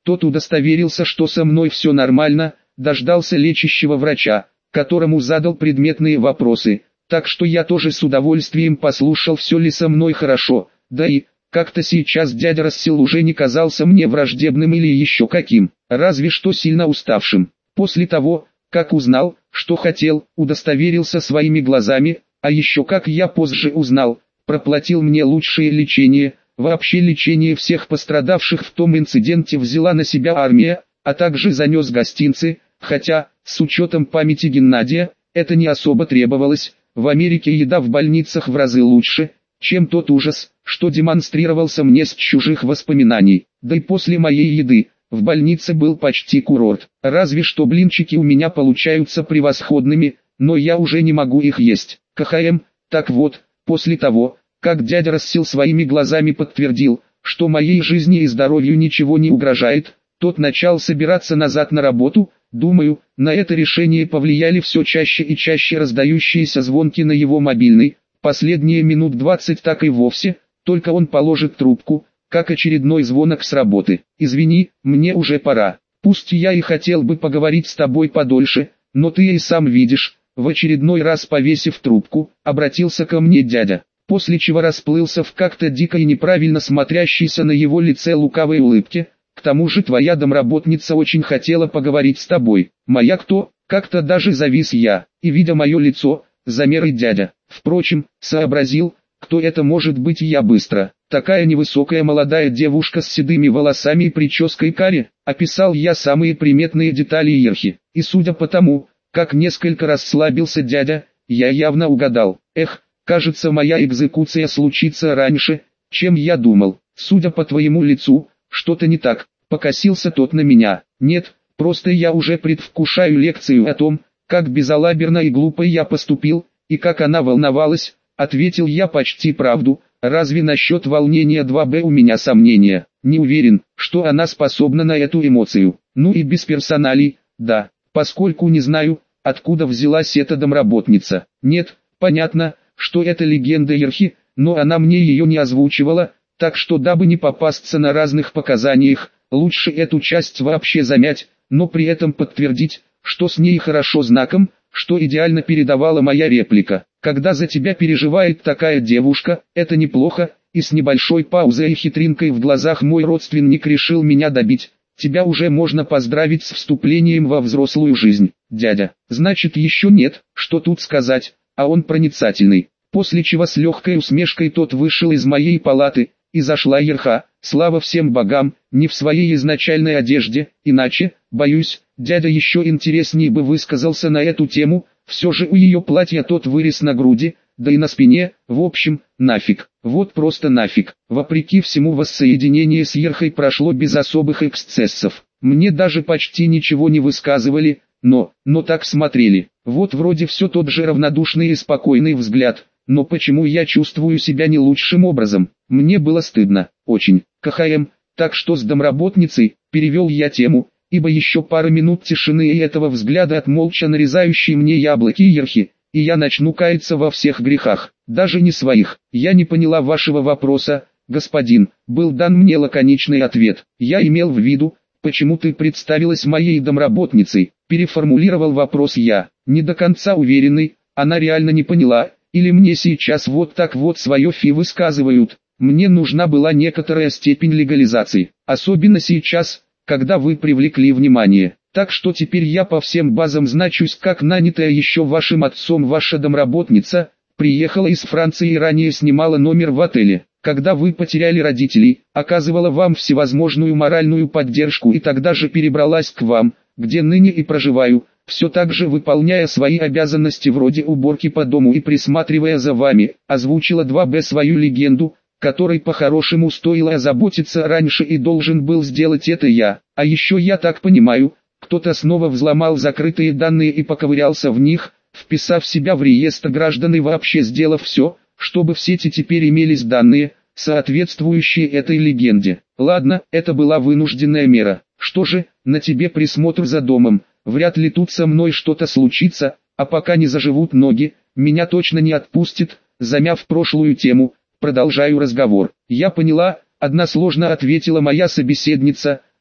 Тот удостоверился, что со мной все нормально, дождался лечащего врача, которому задал предметные вопросы, так что я тоже с удовольствием послушал, все ли со мной хорошо, да и, как-то сейчас дядя Рассел уже не казался мне враждебным или еще каким, разве что сильно уставшим. После того, как узнал, что хотел, удостоверился своими глазами, а еще как я позже узнал, проплатил мне лучшее лечение, вообще лечение всех пострадавших в том инциденте взяла на себя армия, а также занес гостинцы, хотя, с учетом памяти Геннадия, это не особо требовалось. В Америке еда в больницах в разы лучше, чем тот ужас, что демонстрировался мне с чужих воспоминаний. Да и после моей еды, в больнице был почти курорт. Разве что блинчики у меня получаются превосходными, но я уже не могу их есть. КХМ, так вот, после того, как дядя Рассел своими глазами подтвердил, что моей жизни и здоровью ничего не угрожает, тот начал собираться назад на работу. Думаю, на это решение повлияли все чаще и чаще раздающиеся звонки на его мобильный. Последние минут двадцать так и вовсе, только он положит трубку, как очередной звонок с работы. «Извини, мне уже пора. Пусть я и хотел бы поговорить с тобой подольше, но ты и сам видишь». В очередной раз повесив трубку, обратился ко мне дядя, после чего расплылся в как-то дико и неправильно смотрящейся на его лице лукавой улыбке. «К тому же твоя домработница очень хотела поговорить с тобой». «Моя кто?» Как-то даже завис я, и видя мое лицо, замер и дядя. Впрочем, сообразил, кто это может быть, я быстро. «Такая невысокая молодая девушка с седыми волосами и прической каре», описал я самые приметные детали Ерхи. И судя по тому, как несколько расслабился дядя, я явно угадал. Эх, кажется, моя экзекуция случится раньше, чем я думал. Судя по твоему лицу, что-то не так, покосился тот на меня. Нет, просто я уже предвкушаю лекцию о том, как безалаберно и глупо я поступил, и как она волновалась, ответил я почти правду. Разве насчет волнения два бэ у меня сомнения? Не уверен, что она способна на эту эмоцию. Ну и без персоналей, да, поскольку не знаю, откуда взялась эта домработница. Нет, понятно, что это легенда Ерхи, но она мне ее не озвучивала. Так что, дабы не попасться на разных показаниях, лучше эту часть вообще замять, но при этом подтвердить, что с ней хорошо знаком, что идеально передавала моя реплика. Когда за тебя переживает такая девушка, это неплохо, и с небольшой паузой и хитринкой в глазах мой родственник решил меня добить. Тебя уже можно поздравить с вступлением во взрослую жизнь, дядя. Значит, еще нет, что тут сказать, а он проницательный. После чего с легкой усмешкой тот вышел из моей палаты, и зашла Ерха, слава всем богам, не в своей изначальной одежде, иначе, боюсь, дядя еще интереснее бы высказался на эту тему. Все же у ее платья тот вырез на груди, да и на спине. В общем, нафиг, вот просто нафиг. Вопреки всему, воссоединение с Ерхой прошло без особых эксцессов. Мне даже почти ничего не высказывали, но, но так смотрели. Вот вроде все тот же равнодушный и спокойный взгляд. Но почему я чувствую себя не лучшим образом? Мне было стыдно, очень. КХМ, так что с домработницей, перевел я тему, ибо еще пара минут тишины и этого взгляда от молча нарезающей мне яблоки Ерхи, и я начну каяться во всех грехах, даже не своих. Я не поняла вашего вопроса, господин, был дан мне лаконичный ответ. Я имел в виду, почему ты представилась моей домработницей, переформулировал вопрос я, не до конца уверенный, она реально не поняла. Или мне сейчас вот так вот свое фи высказывают. Мне нужна была некоторая степень легализации, особенно сейчас, когда вы привлекли внимание. Так что теперь я по всем базам значусь как нанятая еще вашим отцом. Ваша домработница приехала из Франции и ранее снимала номер в отеле. Когда вы потеряли родителей, оказывала вам всевозможную моральную поддержку и тогда же перебралась к вам, где ныне и проживаю. Все так же выполняя свои обязанности вроде уборки по дому и присматривая за вами, озвучила два бэ свою легенду, которой по-хорошему стоило озаботиться раньше и должен был сделать это я. А еще я так понимаю, кто-то снова взломал закрытые данные и поковырялся в них, вписав себя в реестр граждан и вообще сделав все, чтобы в сети теперь имелись данные, соответствующие этой легенде. Ладно, это была вынужденная мера. Что же, на тебе присмотр за домом. Вряд ли тут со мной что-то случится, а пока не заживут ноги, меня точно не отпустит. Замяв прошлую тему, продолжаю разговор. Я поняла, односложно ответила моя собеседница,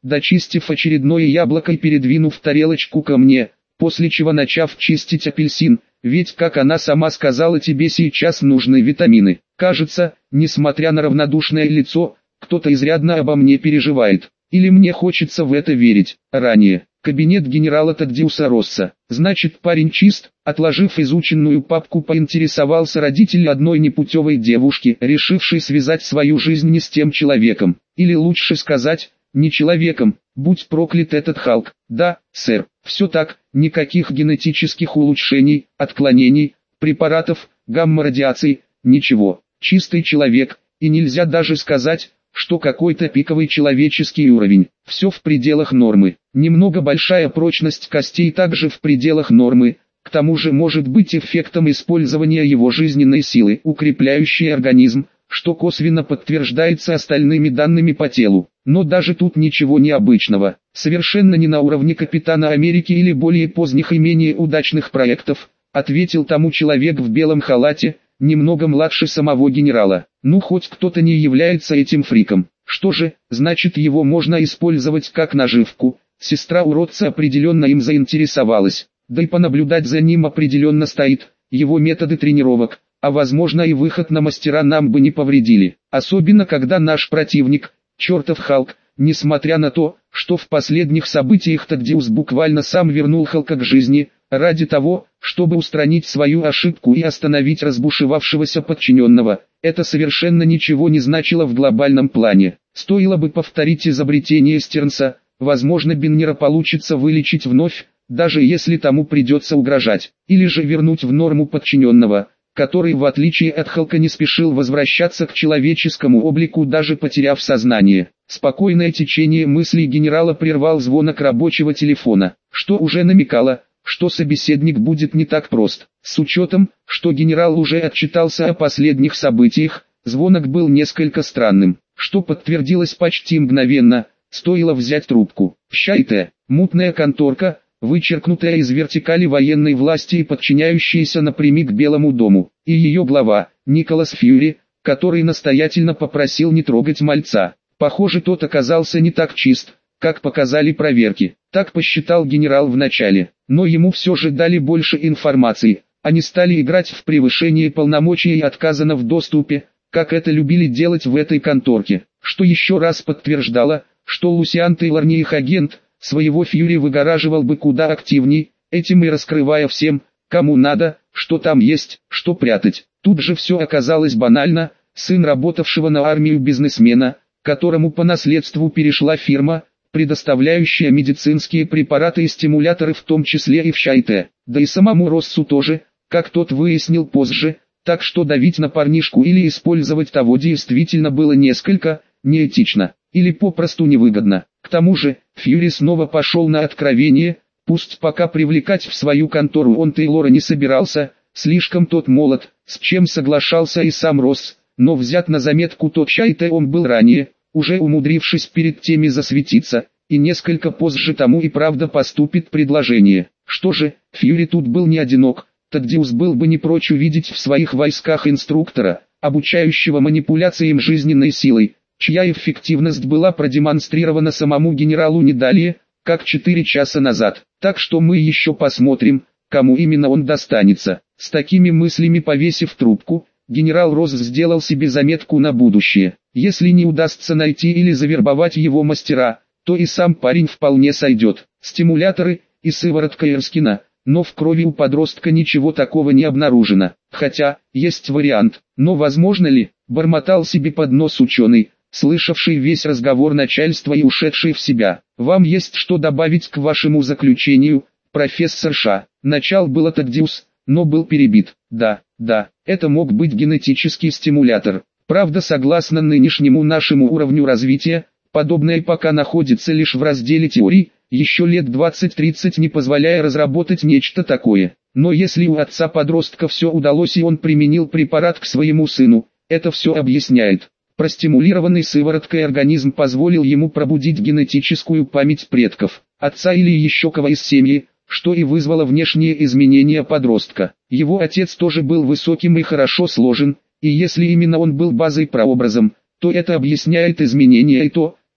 дочистив очередное яблоко и передвинув тарелочку ко мне, после чего начав чистить апельсин, ведь, как она сама сказала, тебе сейчас нужны витамины. Кажется, несмотря на равнодушное лицо, кто-то изрядно обо мне переживает. Или мне хочется в это верить. Ранее. Кабинет генерала Таддеуса Росса. Значит, парень чист. Отложив изученную папку, поинтересовался родитель одной непутевой девушки, решившей связать свою жизнь не с тем человеком. Или лучше сказать, не человеком. Будь проклят этот Халк. Да, сэр, все так, никаких генетических улучшений, отклонений, препаратов, гамма-радиаций, ничего. Чистый человек, и нельзя даже сказать, что какой-то пиковый человеческий уровень. Все в пределах нормы. Немного большая прочность костей также в пределах нормы. К тому же может быть эффектом использования его жизненной силы, укрепляющей организм, что косвенно подтверждается остальными данными по телу. Но даже тут ничего необычного. Совершенно не на уровне Капитана Америки или более поздних и менее удачных проектов, ответил тому человек в белом халате, немного младше самого генерала. Ну хоть кто-то не является этим фриком. Что же, значит его можно использовать как наживку. Сестра уродца определенно им заинтересовалась. Да и понаблюдать за ним определенно стоит. Его методы тренировок, а возможно и выход на мастера нам бы не повредили. Особенно когда наш противник, чертов Халк, несмотря на то, что в последних событиях Таддеус буквально сам вернул Халка к жизни, ради того, чтобы устранить свою ошибку и остановить разбушевавшегося подчиненного, это совершенно ничего не значило в глобальном плане. Стоило бы повторить изобретение Стернса, возможно Беннера получится вылечить вновь, даже если тому придется угрожать, или же вернуть в норму подчиненного, который в отличие от Халка не спешил возвращаться к человеческому облику, даже потеряв сознание. Спокойное течение мыслей генерала прервал звонок рабочего телефона, что уже намекало, что собеседник будет не так прост. С учетом, что генерал уже отчитался о последних событиях, звонок был несколько странным, что подтвердилось почти мгновенно, стоило взять трубку. «Щайте, мутная конторка», вычеркнутая из вертикали военной власти и подчиняющаяся напрямик Белому дому, и ее глава, Николас Фьюри, который настоятельно попросил не трогать мальца. Похоже, тот оказался не так чист, как показали проверки. Так посчитал генерал вначале, но ему все же дали больше информации. Они стали играть в превышение полномочий и отказано в доступе, как это любили делать в этой конторке, что еще раз подтверждало, что Лусиан Тейлор не их агент. Своего Фьюри выгораживал бы куда активней, этим и раскрывая всем, кому надо, что там есть, что прятать. Тут же все оказалось банально. Сын работавшего на армию бизнесмена, которому по наследству перешла фирма, предоставляющая медицинские препараты и стимуляторы в том числе и в Щайте, да и самому Россу тоже, как тот выяснил позже, так что давить на парнишку или использовать того действительно было несколько неэтично, или попросту невыгодно. К тому же, Фьюри снова пошел на откровение, пусть пока привлекать в свою контору он Тейлора не собирался, слишком тот молод, с чем соглашался и сам Росс, но взят на заметку тот Щайте он был ранее, уже умудрившись перед теми засветиться, и несколько позже тому и правда поступит предложение. Что же, Фьюри тут был не одинок, Таддеус был бы не прочь увидеть в своих войсках инструктора, обучающего манипуляциям жизненной силой, чья эффективность была продемонстрирована самому генералу не далее, как четыре часа назад. Так что мы еще посмотрим, кому именно он достанется. С такими мыслями повесив трубку, генерал Росс сделал себе заметку на будущее. Если не удастся найти или завербовать его мастера, то и сам парень вполне сойдет. Стимуляторы и сыворотка Эрскина, но в крови у подростка ничего такого не обнаружено. Хотя, есть вариант, но возможно ли, бормотал себе под нос ученый, слышавший весь разговор начальства и ушедший в себя. Вам есть что добавить к вашему заключению, профессор Ша? Начал было Таддеус, но был перебит. Да, да, это мог быть генетический стимулятор. Правда, согласно нынешнему нашему уровню развития, подобное пока находится лишь в разделе теорий, еще лет двадцать-тридцать не позволяя разработать нечто такое. Но если у отца подростка все удалось и он применил препарат к своему сыну, это все объясняет. Простимулированный сывороткой организм позволил ему пробудить генетическую память предков, отца или еще кого из семьи, что и вызвало внешние изменения подростка. Его отец тоже был высоким и хорошо сложен, и если именно он был базой прообразом, то это объясняет изменения и то,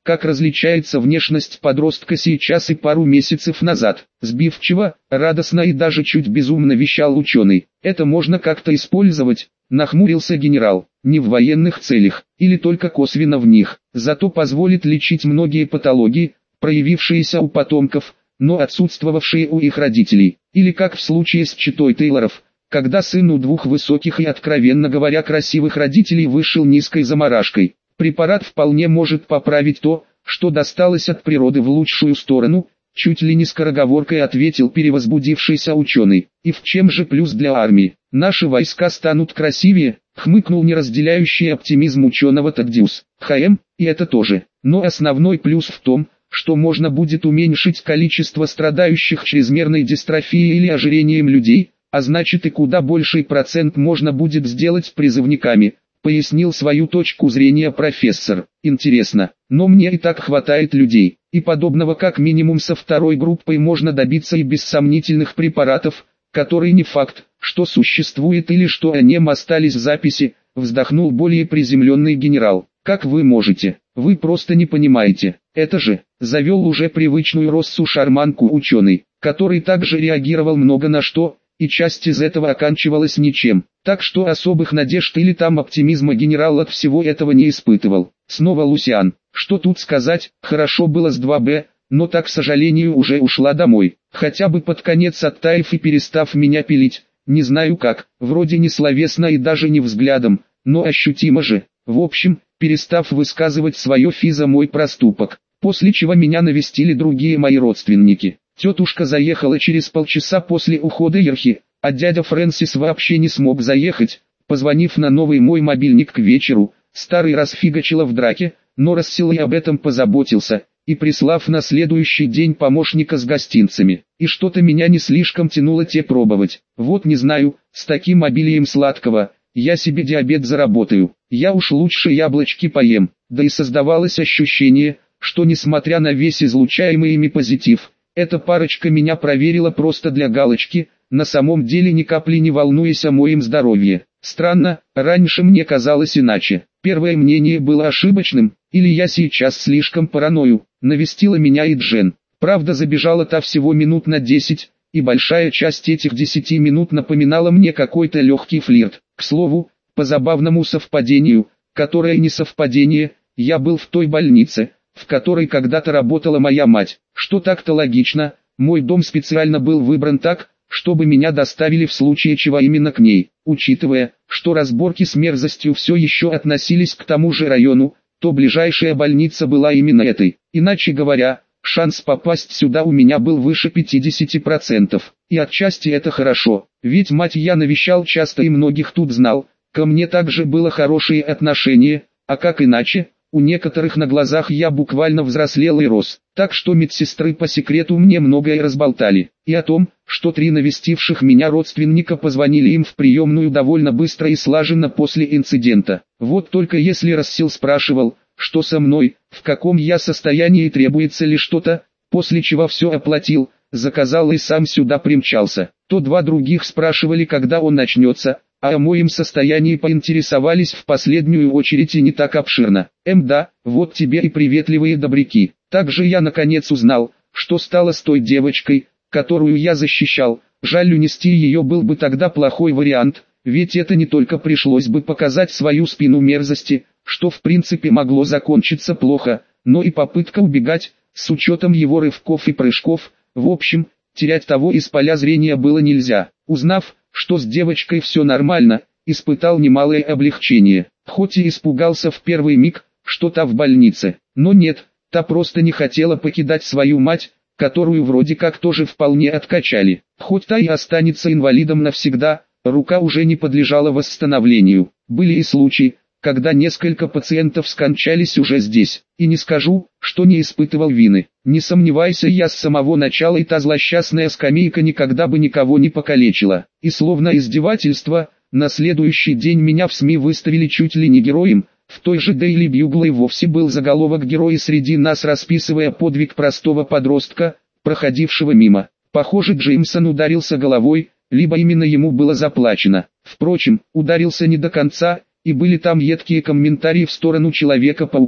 как различается внешность подростка сейчас и пару месяцев назад. Сбивчиво, радостно и даже чуть безумно вещал ученый. Это можно как-то использовать, нахмурился генерал, не в военных целях, или только косвенно в них. Зато позволит лечить многие патологии, проявившиеся у потомков, но отсутствовавшие у их родителей. Или как в случае с четой Тейлоров, когда сын у двух высоких и, откровенно говоря, красивых родителей вышел низкой заморашкой. Препарат вполне может поправить то, что досталось от природы в лучшую сторону, чуть ли не скороговоркой ответил перевозбудившийся ученый. И в чем же плюс для армии? Наши войска станут красивее, хмыкнул неразделяющий оптимизм ученого Таддиус. ХМ, и это тоже. Но основной плюс в том, что можно будет уменьшить количество страдающих чрезмерной дистрофией или ожирением людей, а значит и куда больший процент можно будет сделать призывниками, пояснил свою точку зрения профессор. Интересно, но мне и так хватает людей, и подобного как минимум со второй группой можно добиться и без сомнительных препаратов, которые не факт, что существует или что о нем остались записи, вздохнул более приземленный генерал. Как вы можете? Вы просто не понимаете. Это же, завел уже привычную Россу шарманку ученый, который также реагировал много на что, и часть из этого оканчивалась ничем. Так что особых надежд или там оптимизма генерал от всего этого не испытывал. Снова Лусиан. Что тут сказать, хорошо было с два бэ, но так, к сожалению, уже ушла домой. Хотя бы под конец оттаив и перестав меня пилить. Не знаю как, вроде не словесно и даже не взглядом, но ощутимо же. В общем, перестав высказывать свое фи за мой проступок. После чего меня навестили другие мои родственники. Тетушка заехала через полчаса после ухода Ерхи, а дядя Фрэнсис вообще не смог заехать, позвонив на новый мой мобильник к вечеру. Старый расфигачила в драке, но Рассел и об этом позаботился, и прислав на следующий день помощника с гостинцами. И что-то меня не слишком тянуло те пробовать. Вот не знаю, с таким обилием сладкого, я себе диабет заработаю. Я уж лучше яблочки поем. Да и создавалось ощущение, что несмотря на весь излучаемый ими позитив, эта парочка меня проверила просто для галочки, на самом деле ни капли не волнуясь о моем здоровье. Странно, раньше мне казалось иначе. Первое мнение было ошибочным, или я сейчас слишком параною. Навестила меня и Джен. Правда, забежала та всего минут на десять, и большая часть этих десяти минут напоминала мне какой-то легкий флирт. К слову, по забавному совпадению, которое не совпадение, я был в той больнице, в которой когда-то работала моя мать. Что так-то логично, мой дом специально был выбран так, чтобы меня доставили в случае чего именно к ней. Учитывая, что разборки с мерзостью все еще относились к тому же району, то ближайшая больница была именно этой. Иначе говоря, шанс попасть сюда у меня был выше пятидесяти процентов. И отчасти это хорошо, ведь мать я навещал часто и многих тут знал, ко мне также было хорошее отношение, а как иначе? У некоторых на глазах я буквально взрослел и рос, так что медсестры по секрету мне многое разболтали. И о том, что три навестивших меня родственника позвонили им в приемную довольно быстро и слаженно после инцидента. Вот только если Рассел спрашивал, что со мной, в каком я состоянии и требуется ли что-то, после чего все оплатил, заказал и сам сюда примчался, то два других спрашивали, когда он начнется, а о моем состоянии поинтересовались в последнюю очередь и не так обширно. Эм да, вот тебе и приветливые добряки. Также я наконец узнал, что стало с той девочкой, которую я защищал. Жаль, унести ее был бы тогда плохой вариант, ведь это не только пришлось бы показать свою спину мерзости, что в принципе могло закончиться плохо, но и попытка убегать, с учетом его рывков и прыжков. В общем, терять того из поля зрения было нельзя. Узнав, что с девочкой все нормально, испытал немалое облегчение, хоть и испугался в первый миг, что та в больнице, но нет, та просто не хотела покидать свою мать, которую вроде как тоже вполне откачали. Хоть та и останется инвалидом навсегда, рука уже не подлежала восстановлению. Были и случаи, когда несколько пациентов скончались уже здесь, и не скажу, что не испытывал вины. Не сомневайся, я с самого начала и та злосчастная скамейка никогда бы никого не покалечила. И словно издевательство, на следующий день меня в СМИ выставили чуть ли не героем. В той же Daily Bugle и вовсе был заголовок «Герои среди нас», расписывая подвиг простого подростка, проходившего мимо. Похоже, Джеймсон ударился головой, либо именно ему было заплачено. Впрочем, ударился не до конца, и были там едкие комментарии в сторону Человека-паука.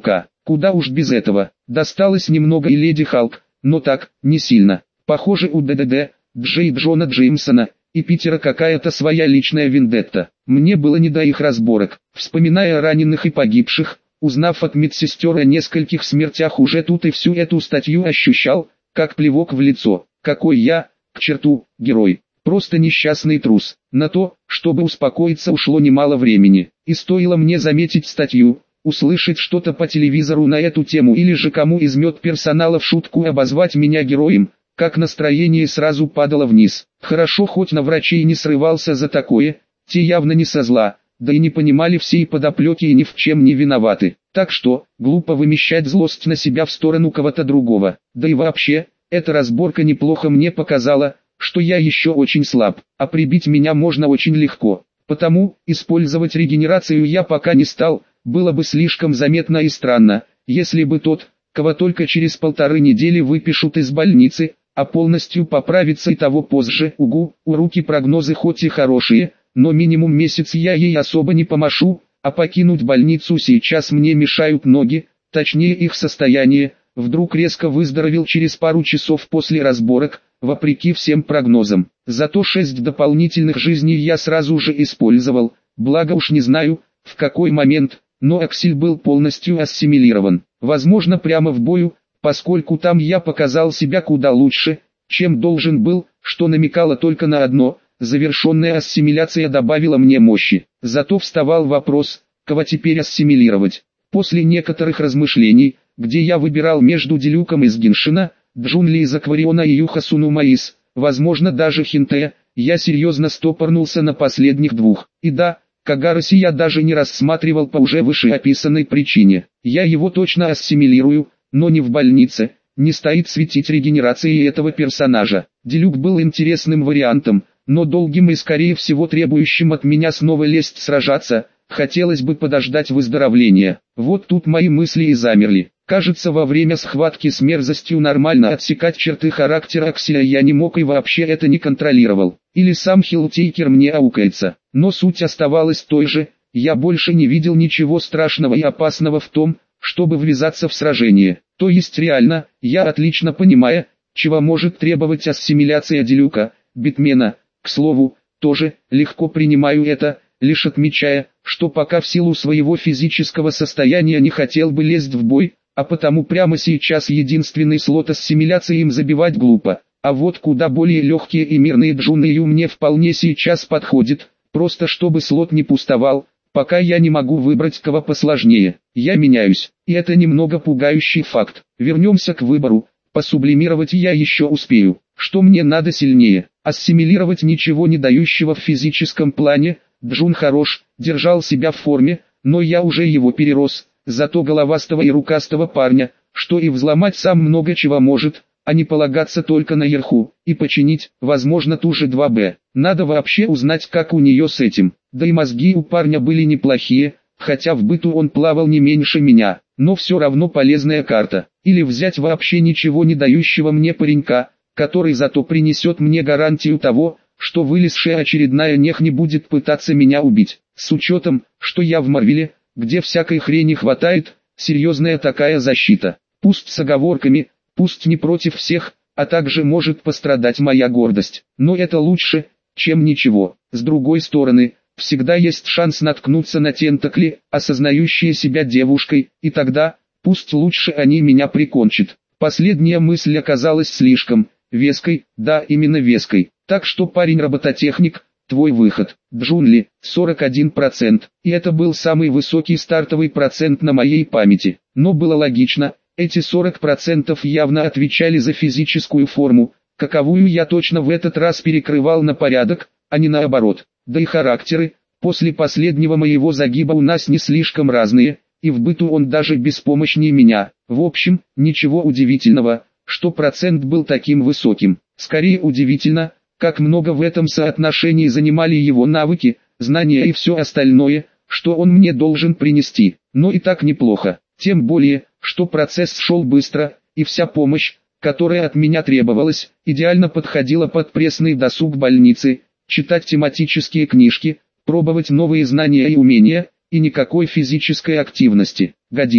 Куда уж без этого. Досталось немного и Леди Халк, но так, не сильно. Похоже, у ДДД, Джей Джона Джеймсона и Питера какая-то своя личная вендетта. Мне было не до их разборок. Вспоминая раненых и погибших, узнав от медсестер о нескольких смертях, уже тут и всю эту статью ощущал, как плевок в лицо. Какой я, к черту, герой. Просто несчастный трус. На то, чтобы успокоиться, ушло немало времени. И стоило мне заметить статью, услышать что-то по телевизору на эту тему или же кому из медперсонала в шутку обозвать меня героем, как настроение сразу падало вниз. Хорошо, хоть на врачей не срывался за такое, те явно не со зла, да и не понимали всей подоплеки и ни в чем не виноваты. Так что, глупо вымещать злость на себя в сторону кого-то другого. Да и вообще, эта разборка неплохо мне показала, что я еще очень слаб, а прибить меня можно очень легко. Потому, использовать регенерацию я пока не стал, было бы слишком заметно и странно, если бы тот, кого только через полторы недели выпишут из больницы, а полностью поправиться и того позже. Угу, у руки прогнозы хоть и хорошие, но минимум месяц я ей особо не помашу, а покинуть больницу сейчас мне мешают ноги, точнее их состояние. Вдруг резко выздоровел через пару часов после разборок, вопреки всем прогнозам. Зато шесть дополнительных жизней я сразу же использовал, благо уж не знаю, в какой момент, но Аксель был полностью ассимилирован. Возможно, прямо в бою, поскольку там я показал себя куда лучше, чем должен был, что намекало только на одно: завершенная ассимиляция добавила мне мощи. Зато вставал вопрос, кого теперь ассимилировать. После некоторых размышлений, где я выбирал между Дилюком из Геншина, Джунли из Аквариона и Юхасуну Маис, возможно даже Хинтея, я серьезно стопорнулся на последних двух. И да, Кагараси я даже не рассматривал по уже вышеописанной причине. Я его точно ассимилирую, но не в больнице, не стоит светить регенерацией этого персонажа. Дилюк был интересным вариантом, но долгим и скорее всего требующим от меня снова лезть сражаться. Хотелось бы подождать выздоровления. Вот тут мои мысли и замерли. Кажется, во время схватки с мерзостью нормально отсекать черты характера Акселя я не мог и вообще это не контролировал. Или сам Хилтейкер мне аукается. Но суть оставалась той же, я больше не видел ничего страшного и опасного в том, чтобы ввязаться в сражение. То есть реально, я отлично понимаю, чего может требовать ассимиляция Дилюка, Битмена, к слову, тоже легко принимаю это, лишь отмечая, что пока в силу своего физического состояния не хотел бы лезть в бой, а потому прямо сейчас единственный слот ассимиляции им забивать глупо. А вот куда более легкие и мирные Джунэю мне вполне сейчас подходит, просто чтобы слот не пустовал, пока я не могу выбрать кого посложнее. Я меняюсь, и это немного пугающий факт. Вернемся к выбору, посублимировать я еще успею. Что мне надо сильнее? Ассимилировать ничего не дающего в физическом плане. Джун хорош, держал себя в форме, но я уже его перерос, зато головастого и рукастого парня, что и взломать сам много чего может, а не полагаться только на Ерху, и починить, возможно, ту же два бэ. Надо вообще узнать, как у нее с этим. Да и мозги у парня были неплохие, хотя в быту он плавал не меньше меня, но все равно полезная карта. Или взять вообще ничего не дающего мне паренька, который зато принесет мне гарантию того, что вылезшая очередная нех не будет пытаться меня убить. С учетом, что я в Марвеле, где всякой хрени хватает, серьезная такая защита. Пусть с оговорками, пусть не против всех, а также может пострадать моя гордость. Но это лучше, чем ничего. С другой стороны, всегда есть шанс наткнуться на тентакли, осознающие себя девушкой, и тогда, пусть лучше они меня прикончат. Последняя мысль оказалась слишком веской, да, именно веской. Так что, парень-робототехник, твой выход. Джунли, сорок один процент, и это был самый высокий стартовый процент на моей памяти. Но было логично, эти сорок процентов явно отвечали за физическую форму, каковую я точно в этот раз перекрывал на порядок, а не наоборот. Да и характеры, после последнего моего загиба у нас не слишком разные, и в быту он даже беспомощнее меня. В общем, ничего удивительного, что процент был таким высоким. Скорее удивительно, как много в этом соотношении занимали его навыки, знания и все остальное, что он мне должен принести. Но и так неплохо, тем более, что процесс шел быстро, и вся помощь, которая от меня требовалась, идеально подходила под пресный досуг больницы, читать тематические книжки, пробовать новые знания и умения, и никакой физической активности. Годится.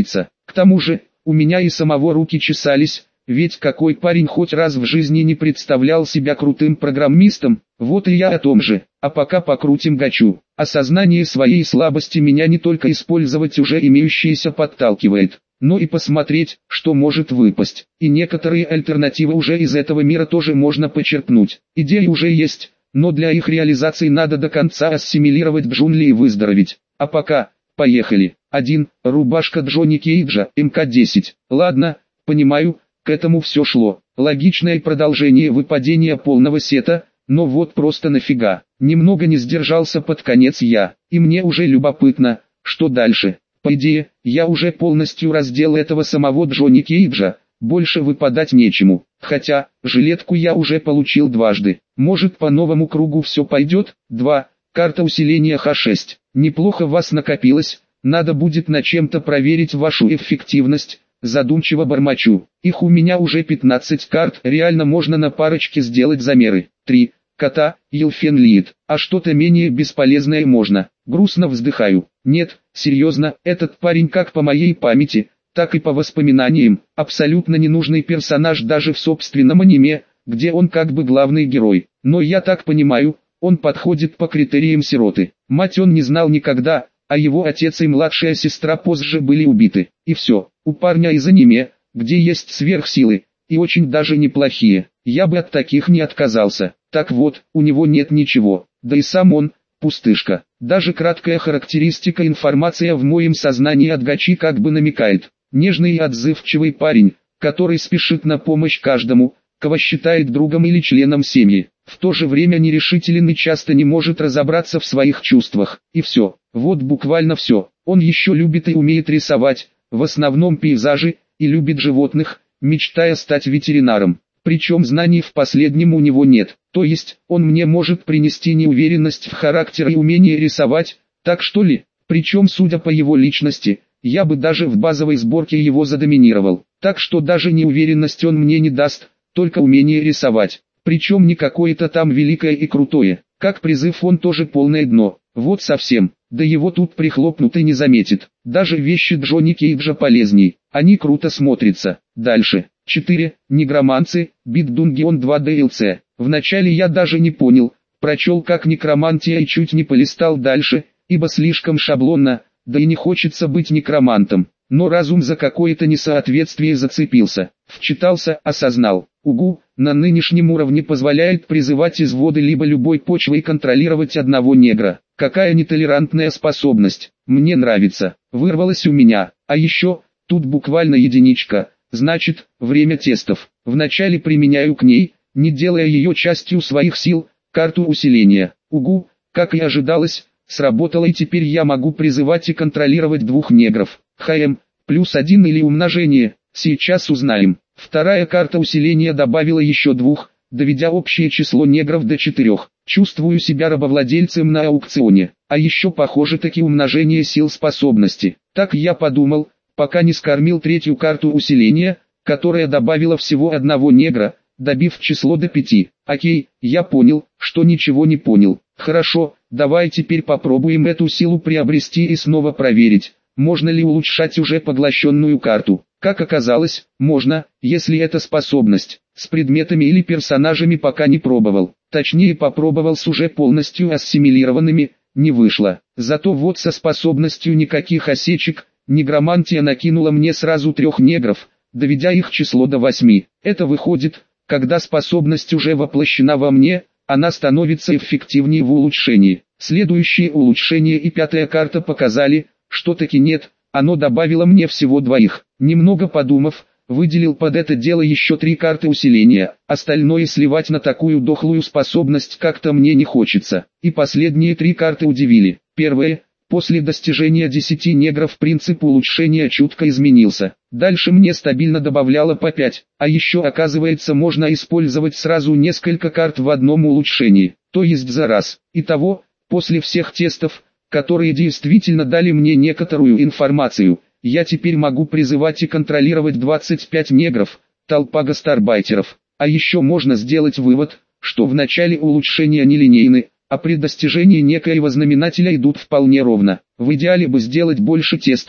К тому же, у меня и самого руки чесались, ведь какой парень хоть раз в жизни не представлял себя крутым программистом, вот и я о том же. А пока покрутим гачу. Осознание своей слабости меня не только использовать уже имеющееся подталкивает, но и посмотреть, что может выпасть. И некоторые альтернативы уже из этого мира тоже можно почерпнуть. Идеи уже есть, но для их реализации надо до конца ассимилировать джунгли и выздороветь. А пока, поехали. один. Рубашка Джонни Кейджа, эм ка десять. Ладно, понимаю, к этому все шло. Логичное продолжение выпадения полного сета, но вот просто нафига. Немного не сдержался под конец я, и мне уже любопытно, что дальше. По идее, я уже полностью раздел этого самого Джонни Кейджа, больше выпадать нечему. Хотя, жилетку я уже получил дважды. Может, по новому кругу все пойдет? два. Карта усиления ха шесть. Неплохо вас накопилось, надо будет на чем-то проверить вашу эффективность. Задумчиво бормочу. Их у меня уже пятнадцать карт, реально можно на парочке сделать замеры. три. Кота, Елфенлиет. А что-то менее бесполезное можно. Грустно вздыхаю. Нет, серьезно, этот парень как по моей памяти, так и по воспоминаниям, абсолютно ненужный персонаж даже в собственном аниме, где он как бы главный герой. Но я так понимаю, он подходит по критериям сироты. Мать он не знал никогда, а его отец и младшая сестра позже были убиты. И все, у парня из аниме, где есть сверхсилы, и очень даже неплохие, я бы от таких не отказался. Так вот, у него нет ничего, да и сам он, пустышка. Даже краткая характеристика информация в моем сознании от гачи как бы намекает. Нежный и отзывчивый парень, который спешит на помощь каждому, кого считает другом или членом семьи. В то же время нерешителен и часто не может разобраться в своих чувствах. И все, вот буквально все. Он еще любит и умеет рисовать, в основном пейзажи, и любит животных, мечтая стать ветеринаром. Причем знаний в последнем у него нет, то есть, он мне может принести неуверенность в характере и умение рисовать, так что ли? Причем, судя по его личности, я бы даже в базовой сборке его задоминировал. Так что даже неуверенность он мне не даст, только умение рисовать. Причем не какое-то там великое и крутое, как призыв он тоже полное дно, вот совсем, да его тут прихлопнут и не заметит. Даже вещи Джонни Кейджа полезней, они круто смотрятся. Дальше. четыре. Негроманцы, Бит Дунгион два ди эл си. Вначале я даже не понял, прочел как некромантия и чуть не полистал дальше, ибо слишком шаблонно, да и не хочется быть некромантом. Но разум за какое-то несоответствие зацепился, вчитался, осознал. Угу, на нынешнем уровне позволяет призывать из воды либо любой почвы и контролировать одного негра. Какая нетолерантная способность, мне нравится, вырвалась у меня. А еще, тут буквально единичка, значит, время тестов. Вначале применяю к ней, не делая ее частью своих сил, карту усиления. Угу, как и ожидалось, сработало, и теперь я могу призывать и контролировать двух негров. ХМ, плюс один или умножение, сейчас узнаем. Вторая карта усиления добавила еще двух, доведя общее число негров до четырех. Чувствую себя рабовладельцем на аукционе. А еще похоже таки умножение сил способности. Так я подумал, пока не скормил третью карту усиления, которая добавила всего одного негра, добив число до пяти. Окей, я понял, что ничего не понял. Хорошо, давай теперь попробуем эту силу приобрести и снова проверить, можно ли улучшать уже поглощенную карту. Как оказалось, можно, если это способность. С предметами или персонажами пока не пробовал. Точнее, попробовал с уже полностью ассимилированными, не вышло. Зато вот со способностью никаких осечек, негромантия накинула мне сразу трех негров, доведя их число до восьми. Это выходит, когда способность уже воплощена во мне, она становится эффективнее в улучшении. Следующие улучшения и пятая карта показали, что таки нет, оно добавило мне всего двоих. Немного подумав, выделил под это дело еще три карты усиления, остальное сливать на такую дохлую способность как-то мне не хочется. И последние три карты удивили. Первое. После достижения десяти негров принцип улучшения чутко изменился. Дальше мне стабильно добавляло по пять, а еще оказывается можно использовать сразу несколько карт в одном улучшении, то есть за раз. Итого, после всех тестов, которые действительно дали мне некоторую информацию, я теперь могу призывать и контролировать двадцать пять негров, толпа гастарбайтеров. А еще можно сделать вывод, что в начале улучшения нелинейны, а при достижении некоего знаменателя идут вполне ровно. В идеале бы сделать больше тестов,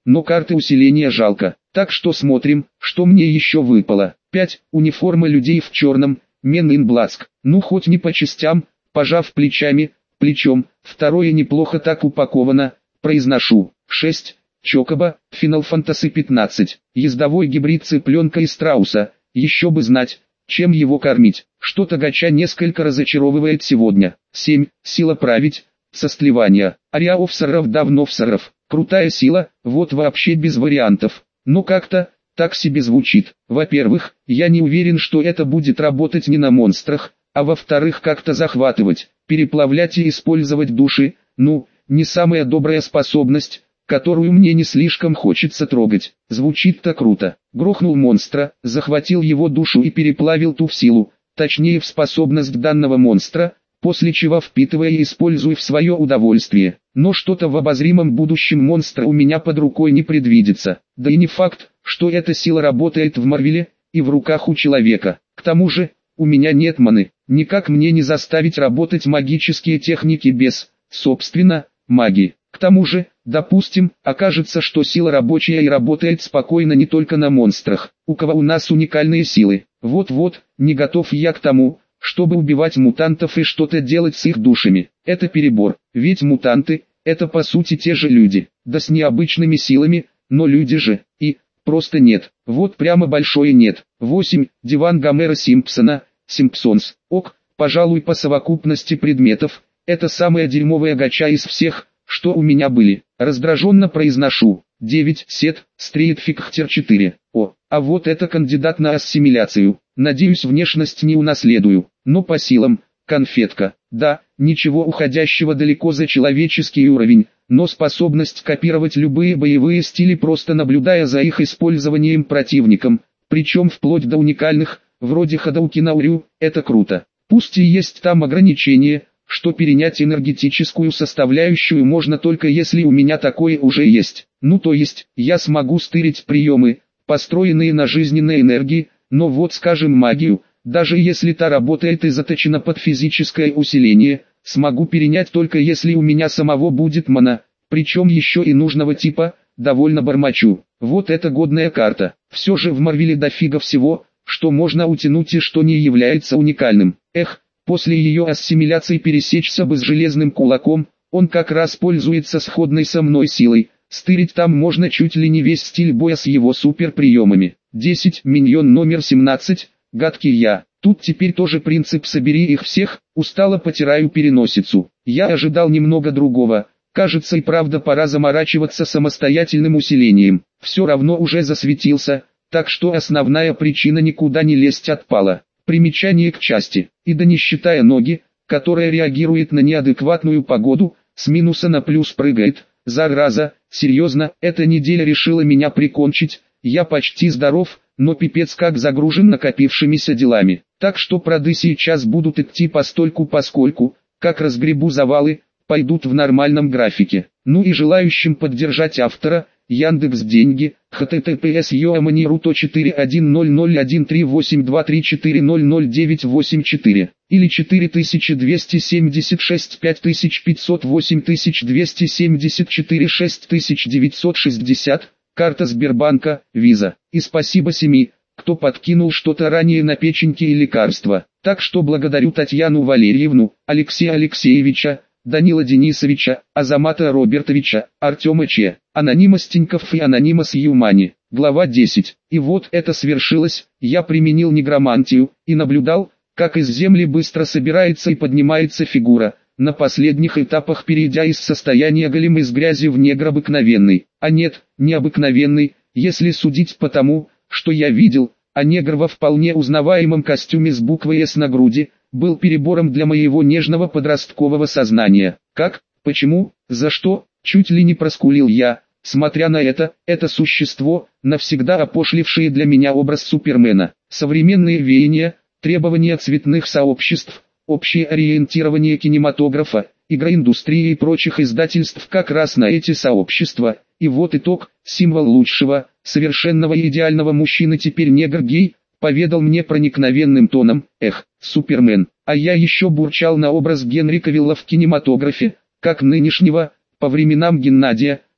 но карты усиления жалко. Так что смотрим, что мне еще выпало. пять. Униформа людей в черном, Men in Black. Ну хоть не по частям, пожав плечами, плечом. Второе неплохо так упаковано, произношу. шесть. Чокоба, Final Fantasy пятнадцать. Ездовой гибрид цыпленка и страуса. Еще бы знать, чем его кормить. Что-то гача несколько разочаровывает сегодня. семь. Сила править. Состливание. Ариаовсаров давновсаров. Крутая сила, вот вообще без вариантов. Но как-то, так себе звучит. Во-первых, я не уверен, что это будет работать не на монстрах, а во-вторых как-то захватывать, переплавлять и использовать души, ну, не самая добрая способность, которую мне не слишком хочется трогать. Звучит-то круто. Грохнул монстра, захватил его душу и переплавил ту в силу, точнее в способность данного монстра, после чего впитывая и используя в свое удовольствие. Но что-то в обозримом будущем монстра у меня под рукой не предвидится. Да и не факт, что эта сила работает в Марвеле и в руках у человека. К тому же, у меня нет маны. Никак мне не заставить работать магические техники без, собственно, магии. К тому же, допустим, окажется, что сила рабочая и работает спокойно не только на монстрах. У кого у нас уникальные силы. Вот-вот, не готов я к тому, чтобы убивать мутантов и что-то делать с их душами. Это перебор, ведь мутанты – это по сути те же люди, да с необычными силами, но люди же, и, просто нет, вот прямо большое нет. восемь. Диван Гомера Симпсона, Симпсонс. Ок, пожалуй по совокупности предметов, это самая дерьмовая гача из всех, что у меня были. Раздраженно произношу. девять. Сет, Street Fighter четыре. О, а вот это кандидат на ассимиляцию. Надеюсь, внешность не унаследую, но по силам, конфетка. Да, ничего уходящего далеко за человеческий уровень, но способность копировать любые боевые стили, просто наблюдая за их использованием противником, причем вплоть до уникальных, вроде Хадоукина Урю, это круто. Пусть и есть там ограничения, что перенять энергетическую составляющую можно только если у меня такое уже есть. Ну то есть, я смогу стырить приемы, построенные на жизненной энергии, но вот скажем магию, даже если та работает и заточена под физическое усиление, смогу перенять только если у меня самого будет мана, причем еще и нужного типа, довольно бормочу. Вот это годная карта. Все же в Марвеле дофига всего, что можно утянуть и что не является уникальным. Эх, после ее ассимиляции пересечься бы с железным кулаком, он как раз пользуется сходной со мной силой. Стырить там можно чуть ли не весь стиль боя с его суперприемами. десять. Миньон номер семнадцать. Гадкий я. Тут теперь тоже принцип «собери их всех», устало потираю переносицу. Я ожидал немного другого. Кажется, и правда пора заморачиваться самостоятельным усилением. Все равно уже засветился, так что основная причина никуда не лезть отпала. Примечание к части. И да не считая ноги, которая реагирует на неадекватную погоду, с минуса на плюс прыгает. Зараза, серьезно, эта неделя решила меня прикончить. Я почти здоров, но пипец как загружен накопившимися делами. Так что проды сейчас будут идти постольку-поскольку, как разгребу завалы, пойдут в нормальном графике. Ну и желающим поддержать автора, Яндекс деньги, https yoamaniru четыре один ноль ноль один три восемь два три четыре ноль ноль девять восемь четыре или четыре тысячи двести семьдесят шесть пять тысяч пятьсот восемь тысяч двести семьдесят четыре шесть тысяч девятьсот шестьдесят, карта Сбербанка, Виза. И спасибо семи, кто подкинул что-то ранее на печеньки и лекарства. Так что благодарю Татьяну Валерьевну, Алексея Алексеевича, Данила Денисовича, Азамата Робертовича, Артема Че, Анонима Стеньков и Анонима Сьюмани. Глава десять. И вот это свершилось, я применил негромантию, и наблюдал, как из земли быстро собирается и поднимается фигура, на последних этапах перейдя из состояния голема из грязи в негр обыкновенный. А нет, не обыкновенный, если судить по тому, что я видел, а негр во вполне узнаваемом костюме с буквой «С» на груди, был перебором для моего нежного подросткового сознания. Как, почему, за что, чуть ли не проскулил я, смотря на это, это существо, навсегда опошлившее для меня образ Супермена. Современные веяния, требования цветных сообществ, общее ориентирование кинематографа, игроиндустрии и прочих издательств как раз на эти сообщества. И вот итог, символ лучшего, совершенного и идеального мужчины теперь негр-гей, поведал мне проникновенным тоном: эх, Супермен, а я еще бурчал на образ Генри Кавилла в кинематографе, как нынешнего, по временам Геннадия,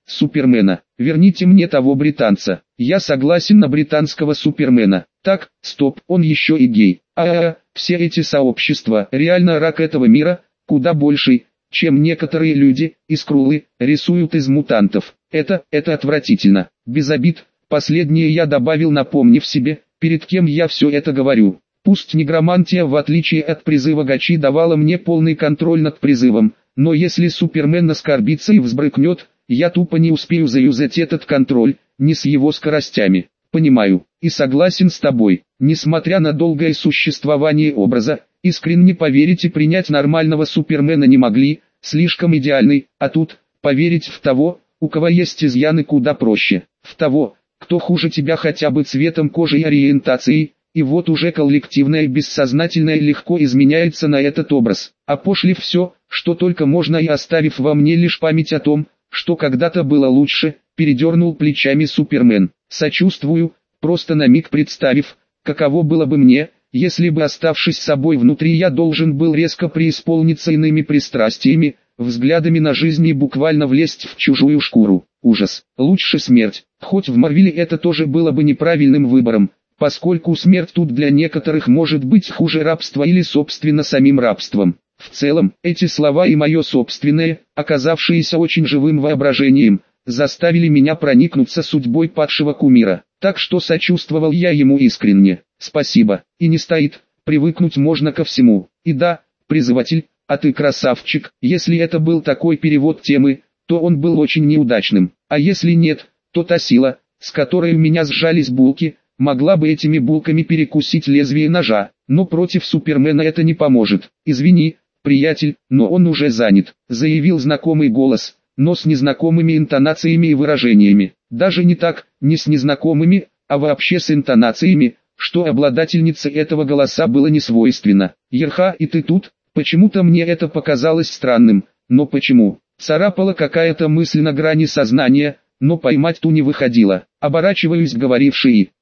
Супермена. Верните мне того британца. Я согласен на британского Супермена. Так, стоп, он еще и гей. А, -а, -а все эти сообщества, реально рак этого мира, куда больший, чем некоторые люди, из Крулы, рисуют из мутантов. Это, это отвратительно. Без обид, последнее я добавил, напомнив себе, перед кем я все это говорю. Пусть негромантия, в отличие от призыва Гачи, давала мне полный контроль над призывом, но если Супермен оскорбится и взбрыкнет, я тупо не успею заюзать этот контроль, не с его скоростями. Понимаю, и согласен с тобой, несмотря на долгое существование образа, искренне поверить и принять нормального Супермена не могли, слишком идеальный, а тут, поверить в того, у кого есть изъяны, куда проще, в того, кто хуже тебя хотя бы цветом кожи и ориентацией. И вот уже коллективное бессознательное легко изменяется на этот образ, опошлив все, что только можно, и оставив во мне лишь память о том, что когда-то было лучше, передернул плечами Супермен. Сочувствую, просто на миг представив, каково было бы мне, если бы, оставшись собой внутри, я должен был резко преисполниться иными пристрастиями, взглядами на жизнь и буквально влезть в чужую шкуру. Ужас, лучше смерть, хоть в Марвеле это тоже было бы неправильным выбором, поскольку смерть тут для некоторых может быть хуже рабства или собственно самим рабством. В целом, эти слова и мое собственное, оказавшееся очень живым воображением, заставили меня проникнуться судьбой падшего кумира, так что сочувствовал я ему искренне. Спасибо, и не стоит, привыкнуть можно ко всему. И да, призыватель, а ты красавчик, если это был такой перевод темы, то он был очень неудачным, а если нет, то та сила, с которой у меня сжались булки, могла бы этими булками перекусить лезвие ножа, но против Супермена это не поможет. Извини, приятель, но он уже занят, заявил знакомый голос, но с незнакомыми интонациями и выражениями. Даже не так, не с незнакомыми, а вообще с интонациями, что обладательнице этого голоса было не свойственно. Ерха, и ты тут? Почему-то мне это показалось странным, но почему? Царапала какая-то мысль на грани сознания, но поймать ту не выходило. Оборачиваюсь, говоривший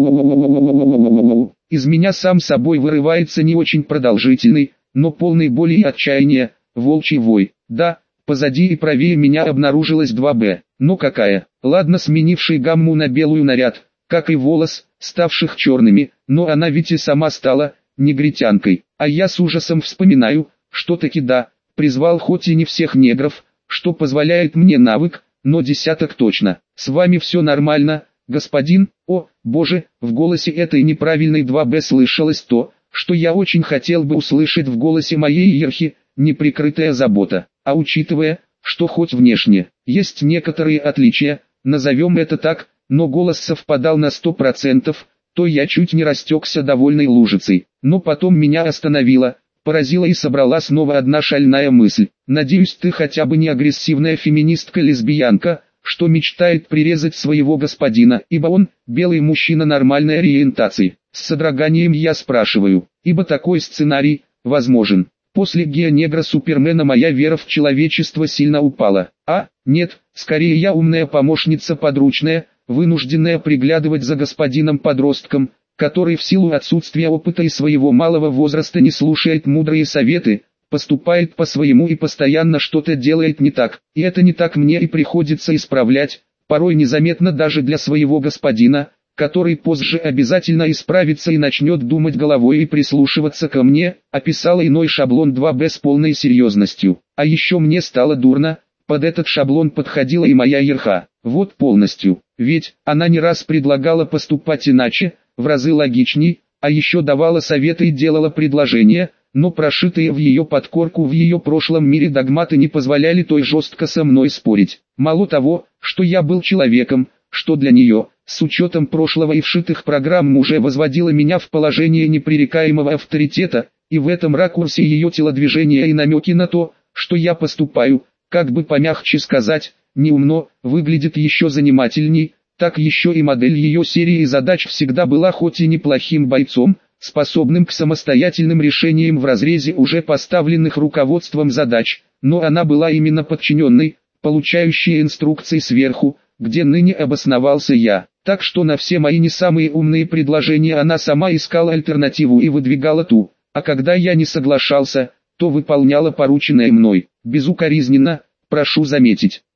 из меня сам собой вырывается не очень продолжительный, но полный боли и отчаяния, волчий вой. Да, позади и правее меня обнаружилась два бэ, но какая? Ладно, сменивший гамму на белую наряд, как и волос, ставших черными, но она ведь и сама стала негритянкой. А я с ужасом вспоминаю, что таки да, призвал хоть и не всех негров, что позволяет мне навык, но десяток точно. С вами все нормально, господин? О, боже, в голосе этой неправильной два бэ слышалось то, что я очень хотел бы услышать в голосе моей Ерхи, неприкрытая забота. А учитывая, что хоть внешне, есть некоторые отличия, назовем это так, но голос совпадал на сто процентов, то я чуть не растекся довольной лужицей. Но потом меня остановило, поразила и собрала снова одна шальная мысль. Надеюсь, ты хотя бы не агрессивная феминистка-лесбиянка, что мечтает прирезать своего господина, ибо он, белый мужчина нормальной ориентации. С содроганием я спрашиваю, ибо такой сценарий, возможен. После гео-негра Супермена моя вера в человечество сильно упала. А, нет, скорее я умная помощница подручная, вынужденная приглядывать за господином-подростком, который в силу отсутствия опыта и своего малого возраста не слушает мудрые советы, поступает по-своему и постоянно что-то делает не так. И это не так мне и приходится исправлять, порой незаметно даже для своего господина, который позже обязательно исправится и начнет думать головой и прислушиваться ко мне, описала иной шаблон два бэ с полной серьезностью. А еще мне стало дурно, под этот шаблон подходила и моя Ерха, вот полностью, ведь она не раз предлагала поступать иначе, в разы логичней, а еще давала советы и делала предложения, но прошитые в ее подкорку в ее прошлом мире догматы не позволяли той жестко со мной спорить. Мало того, что я был человеком, что для нее, с учетом прошлого и вшитых программ, уже возводило меня в положение непререкаемого авторитета, и в этом ракурсе ее телодвижения и намеки на то, что я поступаю, как бы помягче сказать, неумно, выглядит еще занимательней. Так еще и модель ее серии задач всегда была хоть и неплохим бойцом, способным к самостоятельным решениям в разрезе уже поставленных руководством задач, но она была именно подчиненной, получающей инструкции сверху, где ныне обосновался я. Так что на все мои не самые умные предложения она сама искала альтернативу и выдвигала ту, а когда я не соглашался, то выполняла порученное мной, безукоризненно, прошу заметить.